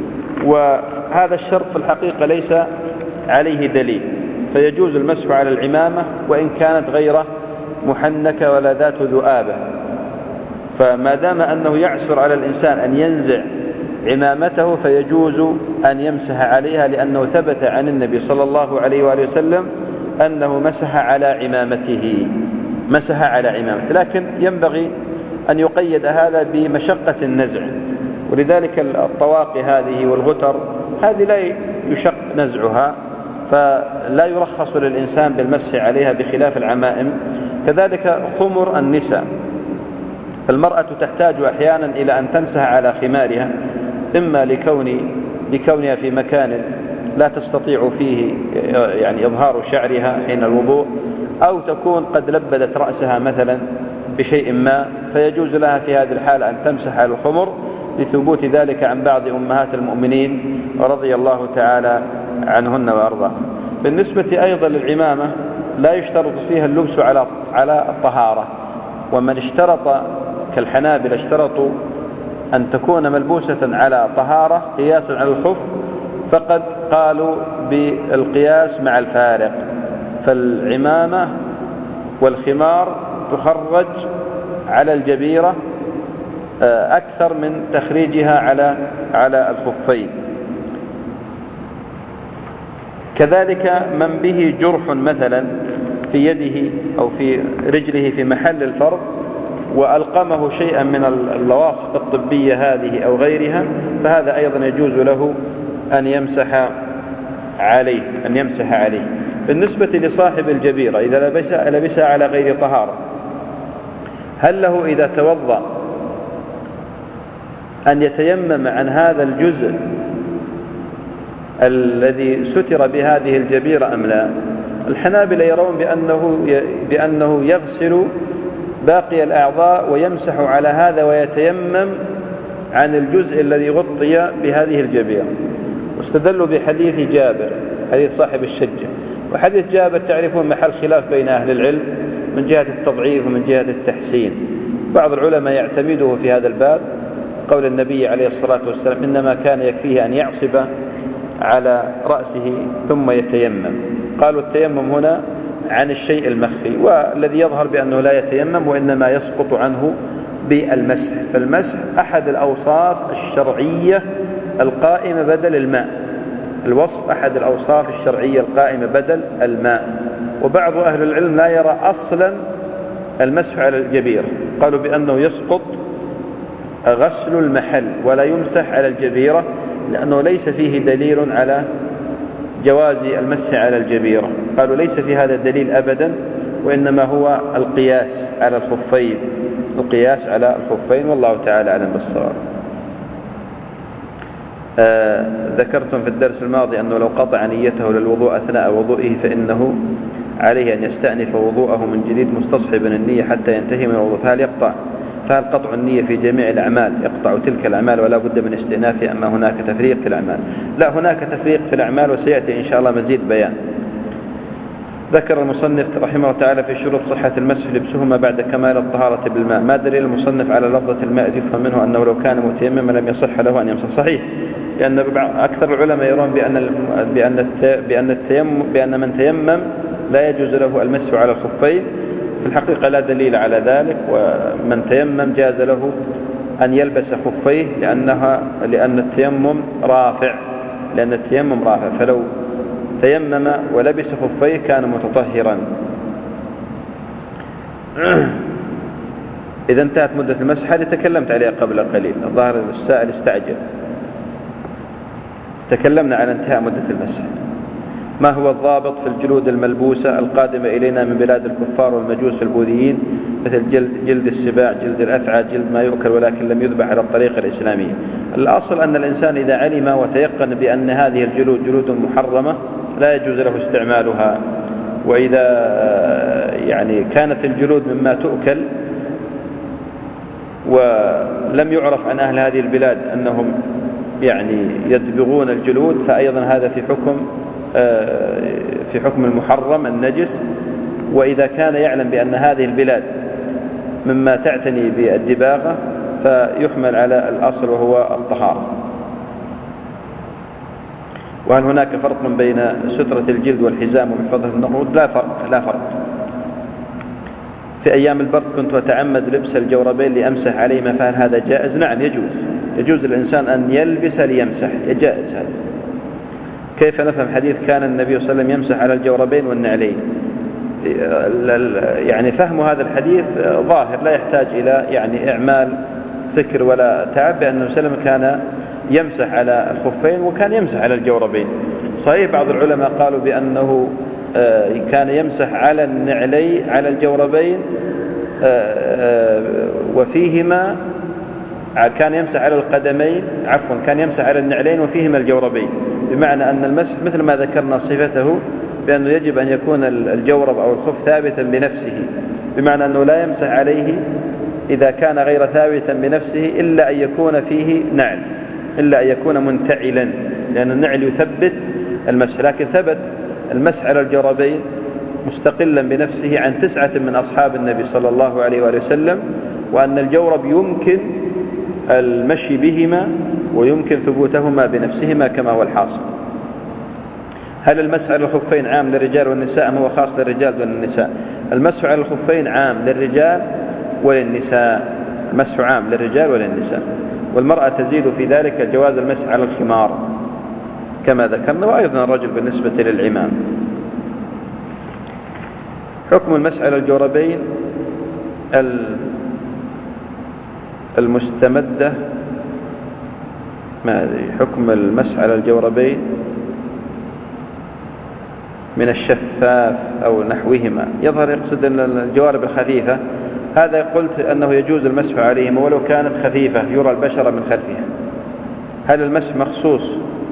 وهذا الشرط في الحقيقة ليس عليه دليل، فيجوز المسح على العمامة وإن كانت غير محنكة ولا ذات ذؤابة. فما دام أنه يعسر على الإنسان أن ينزع عمامته فيجوز أن يمسح عليها، لأنه ثبت عن النبي صلى الله عليه وآله وسلم أنه مسح على عمامته مسح على عمامته لكن ينبغي أن يقيد هذا بمشقة النزع، ولذلك الطواقي هذه والغتر هذه لا يشق نزعها، فلا يرخص للإنسان بالمسح عليها بخلاف العمائم. كذلك خمر النساء، فالمرأة تحتاج أحيانا إلى أن تمسح على خمارها، إما لكون لكونها في مكان لا تستطيع فيه يعني إظهار شعرها حين الوضوء، أو تكون قد لبدت رأسها مثلا بشيء ما، فيجوز لها في هذه الحالة أن تمسح على الخمر، لثبوت ذلك عن بعض أمهات المؤمنين رضي الله تعالى عنهن وأرضاهن. بالنسبة أيضا للعمامة لا يشترط فيها اللبس على على الطهارة، ومن اشترط كالحنابلة اشترطوا أن تكون ملبوسة على طهارة قياسا على الخف، فقد قالوا بالقياس مع الفارق، فالعمامة والخمار تخرج على الجبيرة أكثر من تخريجها على على الخفين. كذلك من به جرح مثلا في يده أو في رجله في محل الفرض وألقمه شيئا من اللواصق الطبية هذه أو غيرها، فهذا أيضا يجوز له أن يمسح عليه أن يمسح عليه. بالنسبة لصاحب الجبيرة إذا لبسها لبسها على غير طهارة، هل له إذا توضأ أن يتيمم عن هذا الجزء الذي ستر بهذه الجبيرة أم لا؟ الحنابلة يرون بأنه بأنه يغسل باقي الأعضاء ويمسح على هذا ويتيمم عن الجزء الذي غطي بهذه الجبيرة، واستدلوا بحديث جابر حديث صاحب الشجة. وحديث جابر تعرفون محل خلاف بين أهل العلم من جهة التضعيف ومن جهة التحسين. بعض العلماء يعتمده في هذا الباب قول النبي عليه الصلاة والسلام إنما كان يكفيه أن يعصب على رأسه ثم يتيمم، قالوا التيمم هنا عن الشيء المخفي، والذي يظهر بأنه لا يتيمم وإنما يسقط عنه بالمسح. فالمسح أحد الأوصاف الشرعية القائمة بدل الماء، الوصف أحد الأوصاف الشرعية القائمة بدل الماء. وبعض أهل العلم لا يرى أصلا المسح على الجبيرة، قالوا بأنه يسقط غسل المحل ولا يمسح على الجبيرة، لأنه ليس فيه دليل على جواز المسح على الجبيرة، قالوا ليس في هذا الدليل أبدا، وإنما هو القياس على الخفين القياس على الخفين والله تعالى أعلم بالصواب. آه ذكرتم في الدرس الماضي أنه لو قطع نيته للوضوء أثناء وضوئه فإنه عليه أن يستأنف وضوءه من جديد مستصحبا النية حتى ينتهي من الوضوء، فهل يقطع فهل قطع النية في جميع الأعمال يقطع تلك الأعمال ولا بد من استئنافها، أما هناك تفريق في الأعمال؟ لا، هناك تفريق في الأعمال وسيأتي إن شاء الله مزيد بيان. ذكر المصنف رحمه الله تعالى في شروط صحة المسح لبسهما بعد كمال الطهارة بالماء. ما دليل المصنف على لفظة الماء؟ يفهم منه أنه لو كان متيمما لم يصح له أن يمسح. صحيح، لأن أكثر العلماء يرون بأن بأن بأن التيمم بأن من تيمم لا يجوز له المسح على الخفين. في الحقيقة لا دليل على ذلك، ومن تيمم جاز له أن يلبس خفيه لأنها لأن التيمم رافع لأن التيمم رافع فلو تيمم ولبس خفيه كان متطهرا. إذا انتهت مدة المسح هذه تكلمت عليها قبل قليل، الظاهر السائل استعجل. تكلمنا على انتهاء مدة المسح. ما هو الضابط في الجلود الملبوسة القادمة إلينا من بلاد الكفار والمجوس البوذيين، مثل جلد, جلد السباع، جلد الأفعى، جلد ما يؤكل ولكن لم يذبح على الطريقة الإسلامية؟ الأصل أن الإنسان إذا علم وتيقن بأن هذه الجلود جلود محرمة لا يجوز له استعمالها، وإذا يعني كانت الجلود مما تؤكل ولم يعرف عن أهل هذه البلاد أنهم يعني يدبغون الجلود فأيضا هذا في حكم في حكم المحرم النجس. وإذا كان يعلم بأن هذه البلاد مما تعتني بالدباغة فيحمل على الأصل وهو الطهارة. وهل هناك فرق بين سترة الجلد والحزام ومحفظة النقود؟ لا فرق لا فرق في في أيام البرد كنت أتعمد لبس الجوربين لأمسح عليهما، فهل هذا جائز؟ نعم يجوز، يجوز الإنسان أن يلبس ليمسح، جائز هذا. كيف نفهم حديث كان النبي صلى الله عليه وسلم يمسح على الجوربين والنعلين؟ يعني فهم هذا الحديث ظاهر لا يحتاج إلى يعني إعمال فكر ولا تعب، بأن النبي صلى الله عليه وسلم كان يمسح على الخفين وكان يمسح على الجوربين. صحيح بعض العلماء قالوا بأنه كان يمسح على النعلي على الجوربين وفيهما، كان يمسح على القدمين عفوا كان يمسح على النعلين وفيهما الجوربين، بمعنى أن المسح مثل ما ذكرنا صفته بأنه يجب أن يكون الجورب أو الخف ثابتا بنفسه، بمعنى أنه لا يمسح عليه إذا كان غير ثابتا بنفسه إلا أن يكون فيه نعل، إلا أن يكون منتعلا، لأن النعل يثبت المسح. لكن ثبت المسح على الجوربين مستقلا بنفسه عن تسعة من أصحاب النبي صلى الله عليه وآله وسلم، وأن الجورب يمكن المشي بهما ويمكن ثبوتهما بنفسهما كما هو الحاصل. هل المسح على الخفين عام للرجال والنساء أم هو خاص للرجال دون النساء؟ المسح على الخفين عام للرجال وللنساء، المسح عام للرجال وللنساء، والمرأة تزيد في ذلك جواز المسح على الخمار كما ذكرنا، وأيضا الرجل بالنسبة للعمام. حكم المسح على الجوربين المستمدة، ما أدري حكم المسح على الجوربين من الشفاف أو نحوهما، يظهر يقصد أن الجوارب الخفيفة، هذا قلت أنه يجوز المسح عليهما ولو كانت خفيفة يرى البشرة من خلفها. هل المسح مخصوص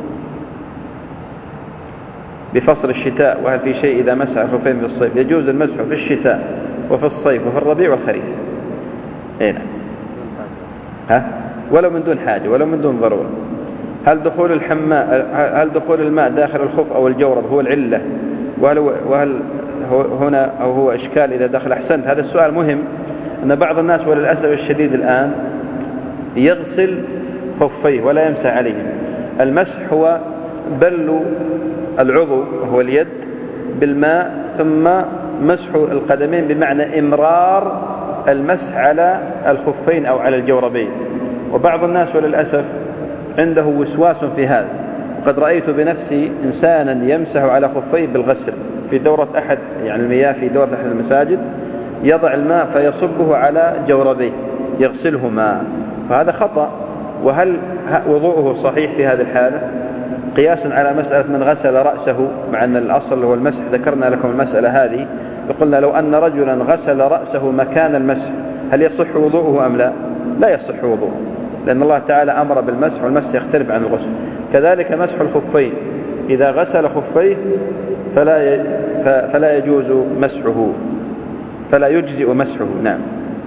بفصل الشتاء؟ وهل في شيء إذا مسح الخفين في الصيف؟ يجوز المسح في الشتاء وفي الصيف وفي الربيع والخريف. هنا ها ولو من دون حاجة ولو من دون ضرورة. هل دخول الحماء هل دخول الماء داخل الخف أو الجورب هو العلة؟ وهل, وهل هنا أو هو إشكال إذا دخل؟ أحسنت، هذا السؤال مهم. أن بعض الناس وللأسف الشديد الآن يغسل خفيه ولا يمسح عليهم. المسح هو بل العضو وهو اليد بالماء ثم مسح القدمين، بمعنى إمرار المسح على الخفين أو على الجوربين. وبعض الناس وللأسف عنده وسواس في هذا، وقد رأيت بنفسي إنسانا يمسح على خفيه بالغسل في دورة أحد يعني المياه في دورة أحد المساجد، يضع الماء فيصبه على جوربيه يغسلهما، فهذا خطأ. وهل وضوءه صحيح في هذه الحالة؟ قياسا على مسألة من غسل رأسه، مع أن الأصل هو المسح، ذكرنا لكم المسألة هذه، وقلنا لو أن رجلا غسل رأسه مكان المسح هل يصح وضوءه أم لا؟ لا يصح وضوءه، لأن الله تعالى أمر بالمسح، والمسح يختلف عن الغسل. كذلك مسح الخفين، إذا غسل خفيه فلا فلا يجوز مسحه، فلا يجزئ مسحه. نعم.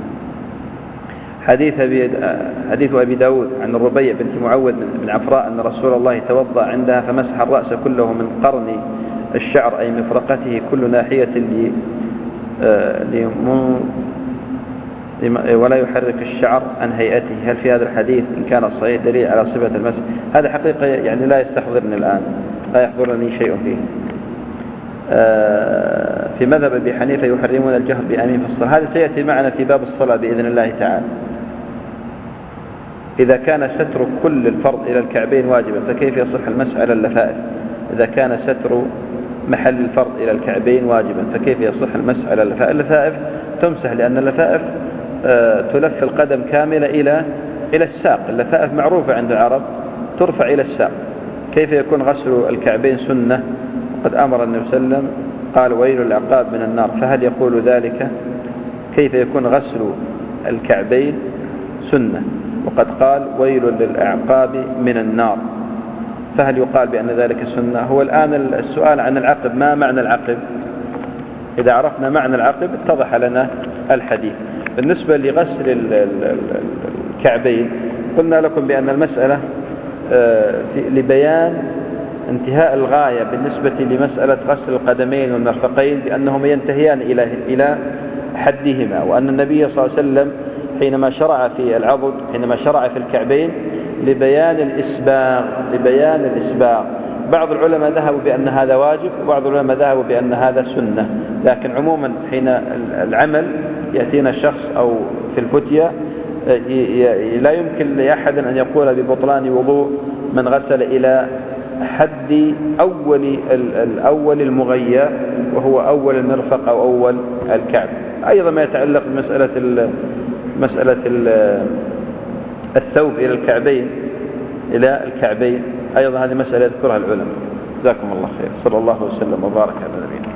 حديث أبي حديث أبي داود عن الربيع بنت معوذ بن عفراء أن رسول الله توضأ عندها فمسح الرأس كله من قرن الشعر أي مفرقته كل ناحية لي ولا يحرك الشعر عن هيئته. هل في هذا الحديث إن كان صحيح دليل على صفة المسح؟ هذا حقيقة يعني لا يستحضرني الآن، لا يحضرني شيء فيه. في مذهب أبي حنيفة يحرمون الجهر بآمين في الصلاة، هذا سيأتي معنا في باب الصلاة بإذن الله تعالى. إذا كان ستر كل الفرض إلى الكعبين واجبا فكيف يصح المسح على اللفائف؟ إذا كان ستر محل الفرض إلى الكعبين واجبا فكيف يصح المسح على اللفائف؟ اللفائف تمسح، لأن اللفائف تلف القدم كاملة إلى إلى الساق. اللفائف معروفة عند العرب ترفع إلى الساق. كيف يكون غسل الكعبين سنة وقد أمر النبي صلى الله عليه وسلم قال ويل العقاب من النار؟ فهل يقول ذلك؟ كيف يكون غسل الكعبين سنة وقد قال ويل للأعقاب من النار؟ فهل يقال بأن ذلك سنة؟ هو الآن السؤال عن العقب، ما معنى العقب؟ إذا عرفنا معنى العقب اتضح لنا الحديث. بالنسبة لغسل الكعبين قلنا لكم بأن المسألة لبيان انتهاء الغاية بالنسبة لمسألة غسل القدمين والمرفقين بأنهما ينتهيان إلى إلى حدهما، وأن النبي صلى الله عليه وسلم حينما شرع في العضد حينما شرع في الكعبين لبيان الإسباغ لبيان الإسباغ بعض العلماء ذهبوا بأن هذا واجب، وبعض العلماء ذهبوا بأن هذا سنة. لكن عموما حين العمل يأتينا الشخص أو في الفتية لا يمكن لأحد أن يقول ببطلان وضوء من غسل إلى حد أول الأول المغيى وهو أول المرفق أو أول الكعب. أيضا ما يتعلق بمسألة مسألة الثوب إلى الكعبين إلى الكعبين أيضا هذه مسألة يذكرها العلماء. جزاكم الله خير. صلى الله وسلم وبارك على نبينا.